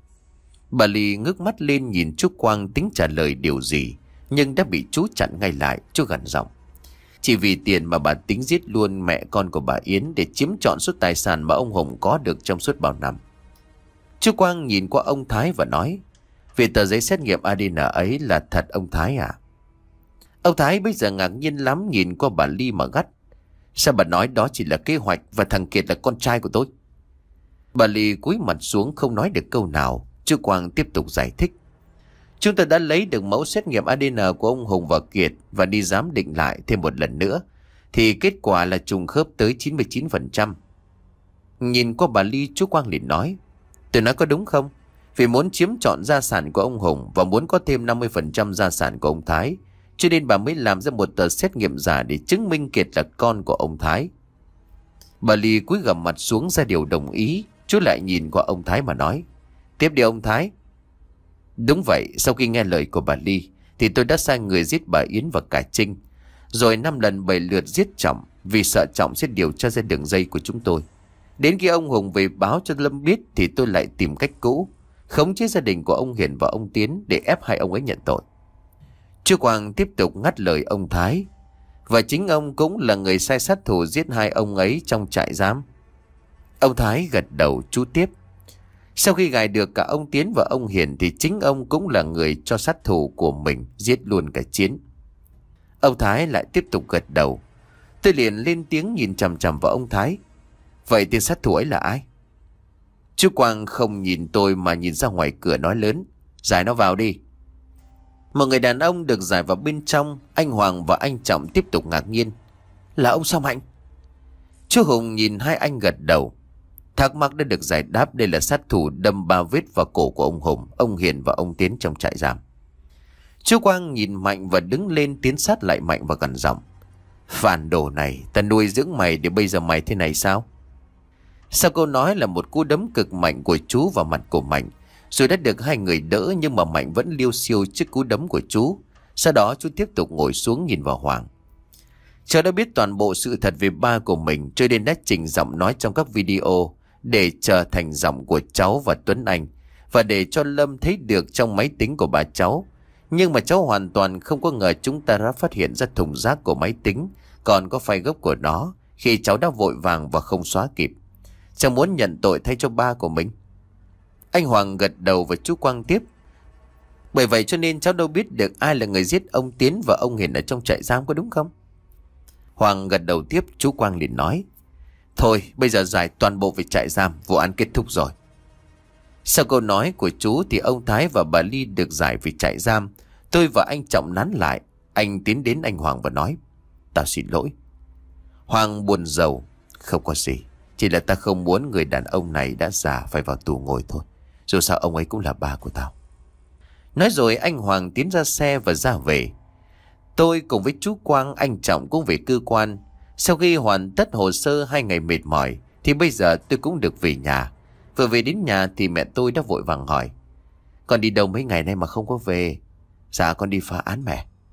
Bà Ly ngước mắt lên nhìn chú Quang tính trả lời điều gì, nhưng đã bị chú chặn ngay lại. Chú gằn giọng: Chỉ vì tiền mà bà tính giết luôn mẹ con của bà Yến để chiếm trọn số tài sản mà ông Hùng có được trong suốt bao năm. Chú Quang nhìn qua ông Thái và nói: Vì tờ giấy xét nghiệm a đê en ấy là thật ông Thái à? Ông Thái bây giờ ngạc nhiên lắm, nhìn qua bà Ly mà gắt: Sao bà nói đó chỉ là kế hoạch và thằng Kiệt là con trai của tôi? Bà Ly cúi mặt xuống không nói được câu nào. Chú Quang tiếp tục giải thích: Chúng tôi đã lấy được mẫu xét nghiệm a đê en của ông Hùng và Kiệt và đi giám định lại thêm một lần nữa, thì kết quả là trùng khớp tới chín mươi chín phần trăm. Nhìn qua bà Ly, chú Quang liền nói: Tôi nói có đúng không? Vì muốn chiếm trọn gia sản của ông Hùng và muốn có thêm năm mươi phần trăm gia sản của ông Thái, cho nên bà mới làm ra một tờ xét nghiệm giả để chứng minh Kiệt là con của ông Thái. Bà Ly cúi gằm mặt xuống ra điều đồng ý. Chú lại nhìn qua ông Thái mà nói: Tiếp đi ông Thái. Đúng vậy, sau khi nghe lời của bà Ly thì tôi đã sai người giết bà Yến và cả Trinh, rồi năm lần bảy lượt giết Trọng vì sợ Trọng sẽ điều tra ra đường dây của chúng tôi. Đến khi ông Hùng về báo cho Lâm biết thì tôi lại tìm cách cũ, khống chế gia đình của ông Hiền và ông Tiến để ép hai ông ấy nhận tội. Chú Quang tiếp tục ngắt lời ông Thái: Và chính ông cũng là người sai sát thủ giết hai ông ấy trong trại giam. Ông Thái gật đầu. Chú tiếp: Sau khi gài được cả ông Tiến và ông Hiền thì chính ông cũng là người cho sát thủ của mình giết luôn cả Chiến. Ông Thái lại tiếp tục gật đầu. Tôi liền lên tiếng nhìn chằm chằm vào ông Thái: Vậy tên sát thủ ấy là ai? Chú Quang không nhìn tôi mà nhìn ra ngoài cửa nói lớn: Giải nó vào đi. Một người đàn ông được giải vào bên trong. Anh Hoàng và anh Trọng tiếp tục ngạc nhiên: Là ông Sao Mạnh? Chú Hùng nhìn hai anh gật đầu. Thắc mắc đã được giải đáp. Đây là sát thủ đâm ba vết vào cổ của ông Hùng, ông Hiền và ông Tiến trong trại giam. Chú Quang nhìn Mạnh và đứng lên tiến sát lại Mạnh và gằn giọng: Phản đồ này, ta nuôi dưỡng mày để bây giờ mày thế này sao? Sau câu nói là một cú đấm cực mạnh của chú vào mặt của Mạnh, rồi đã được hai người đỡ, nhưng mà Mạnh vẫn liêu xiêu trước cú đấm của chú. Sau đó chú tiếp tục ngồi xuống nhìn vào Hoàng. Cháu đã biết toàn bộ sự thật về ba của mình, cho nên đã chỉnh giọng nói trong các video để trở thành giọng của cháu và Tuấn Anh, và để cho Lâm thấy được trong máy tính của bà cháu. Nhưng mà cháu hoàn toàn không có ngờ chúng ta đã phát hiện ra thùng rác của máy tính còn có file gốc của nó, khi cháu đã vội vàng và không xóa kịp. Cháu muốn nhận tội thay cho ba của mình. Anh Hoàng gật đầu và chú Quang tiếp: Bởi vậy cho nên cháu đâu biết được ai là người giết ông Tiến và ông Hiền ở trong trại giam, có đúng không? Hoàng gật đầu tiếp. Chú Quang liền nói: Thôi bây giờ giải toàn bộ về trại giam, vụ án kết thúc rồi. Sau câu nói của chú thì ông Thái và bà Ly được giải về trại giam. Tôi và anh Trọng nán lại. Anh tiến đến anh Hoàng và nói: Tao xin lỗi. Hoàng buồn rầu: Không có gì, chỉ là ta không muốn người đàn ông này đã già phải vào tù ngồi thôi. Dù sao ông ấy cũng là ba của tao. Nói rồi anh Hoàng tiến ra xe và ra về. Tôi cùng với chú Quang, anh Trọng cũng về cơ quan. Sau khi hoàn tất hồ sơ hai ngày mệt mỏi thì bây giờ tôi cũng được về nhà. Vừa về đến nhà thì mẹ tôi đã vội vàng hỏi: Con đi đâu mấy ngày nay mà không có về? Dạ con đi phá án mẹ.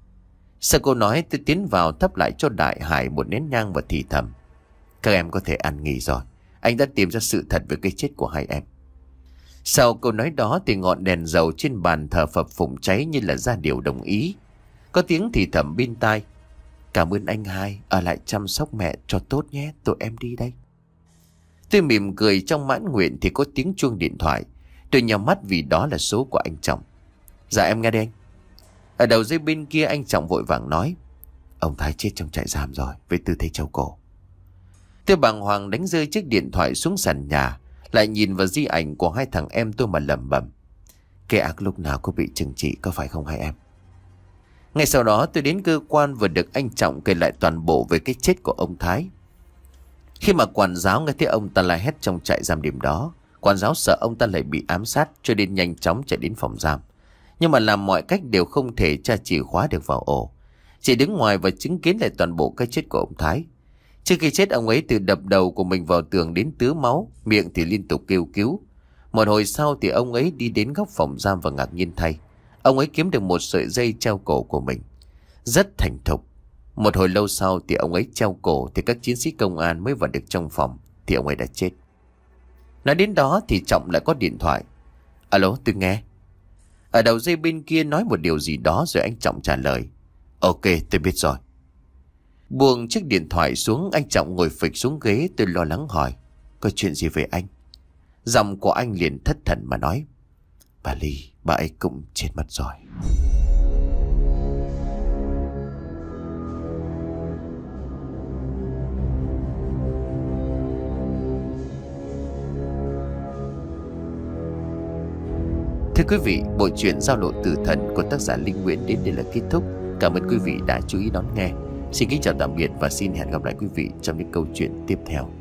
Sau câu nói tôi tiến vào thắp lại cho Đại Hải một nén nhang và thì thầm: Các em có thể ăn nghỉ rồi. Anh đã tìm ra sự thật về cái chết của hai em. Sau câu nói đó thì ngọn đèn dầu trên bàn thờ phập phụng cháy như là ra điều đồng ý. Có tiếng thì thầm bên tai: Cảm ơn anh hai, ở lại chăm sóc mẹ cho tốt nhé, tụi em đi đây. Tôi mỉm cười trong mãn nguyện thì có tiếng chuông điện thoại. Tôi nhắm mắt vì đó là số của anh Trọng. Dạ em nghe đây anh. Ở đầu dây bên kia anh Trọng vội vàng nói: Ông Thái chết trong trại giam rồi, với tư thế treo cổ. Tôi bàng hoàng đánh rơi chiếc điện thoại xuống sàn nhà, lại nhìn vào di ảnh của hai thằng em tôi mà lẩm bẩm: Kẻ ác lúc nào cũng bị trừng trị, có phải không hai em? Ngay sau đó tôi đến cơ quan và được anh Trọng kể lại toàn bộ về cái chết của ông Thái. Khi mà quản giáo nghe thấy ông ta la hét trong trại giam đêm đó, quản giáo sợ ông ta lại bị ám sát cho nên nhanh chóng chạy đến phòng giam. Nhưng mà làm mọi cách đều không thể tra chìa khóa được vào ổ. Chỉ đứng ngoài và chứng kiến lại toàn bộ cái chết của ông Thái. Trước khi chết, ông ấy từ đập đầu của mình vào tường đến tứa máu, miệng thì liên tục kêu cứu. Một hồi sau thì ông ấy đi đến góc phòng giam và ngạc nhiên thay, ông ấy kiếm được một sợi dây treo cổ của mình. Rất thành thục. Một hồi lâu sau thì ông ấy treo cổ thì các chiến sĩ công an mới vào được trong phòng thì ông ấy đã chết. Nói đến đó thì Trọng lại có điện thoại. Alo, tôi nghe. Ở đầu dây bên kia nói một điều gì đó rồi anh Trọng trả lời: Ok, tôi biết rồi. Buông chiếc điện thoại xuống, anh Trọng ngồi phịch xuống ghế. Tôi lo lắng hỏi: Có chuyện gì về anh? Giọng của anh liền thất thần mà nói: Bà Ly, bà ấy cũng chết mất rồi. Thưa quý vị, bộ truyện Giao lộ tử thần của tác giả Linh Nguyễn đến đây là kết thúc. Cảm ơn quý vị đã chú ý đón nghe. Xin kính chào tạm biệt và xin hẹn gặp lại quý vị trong những câu chuyện tiếp theo.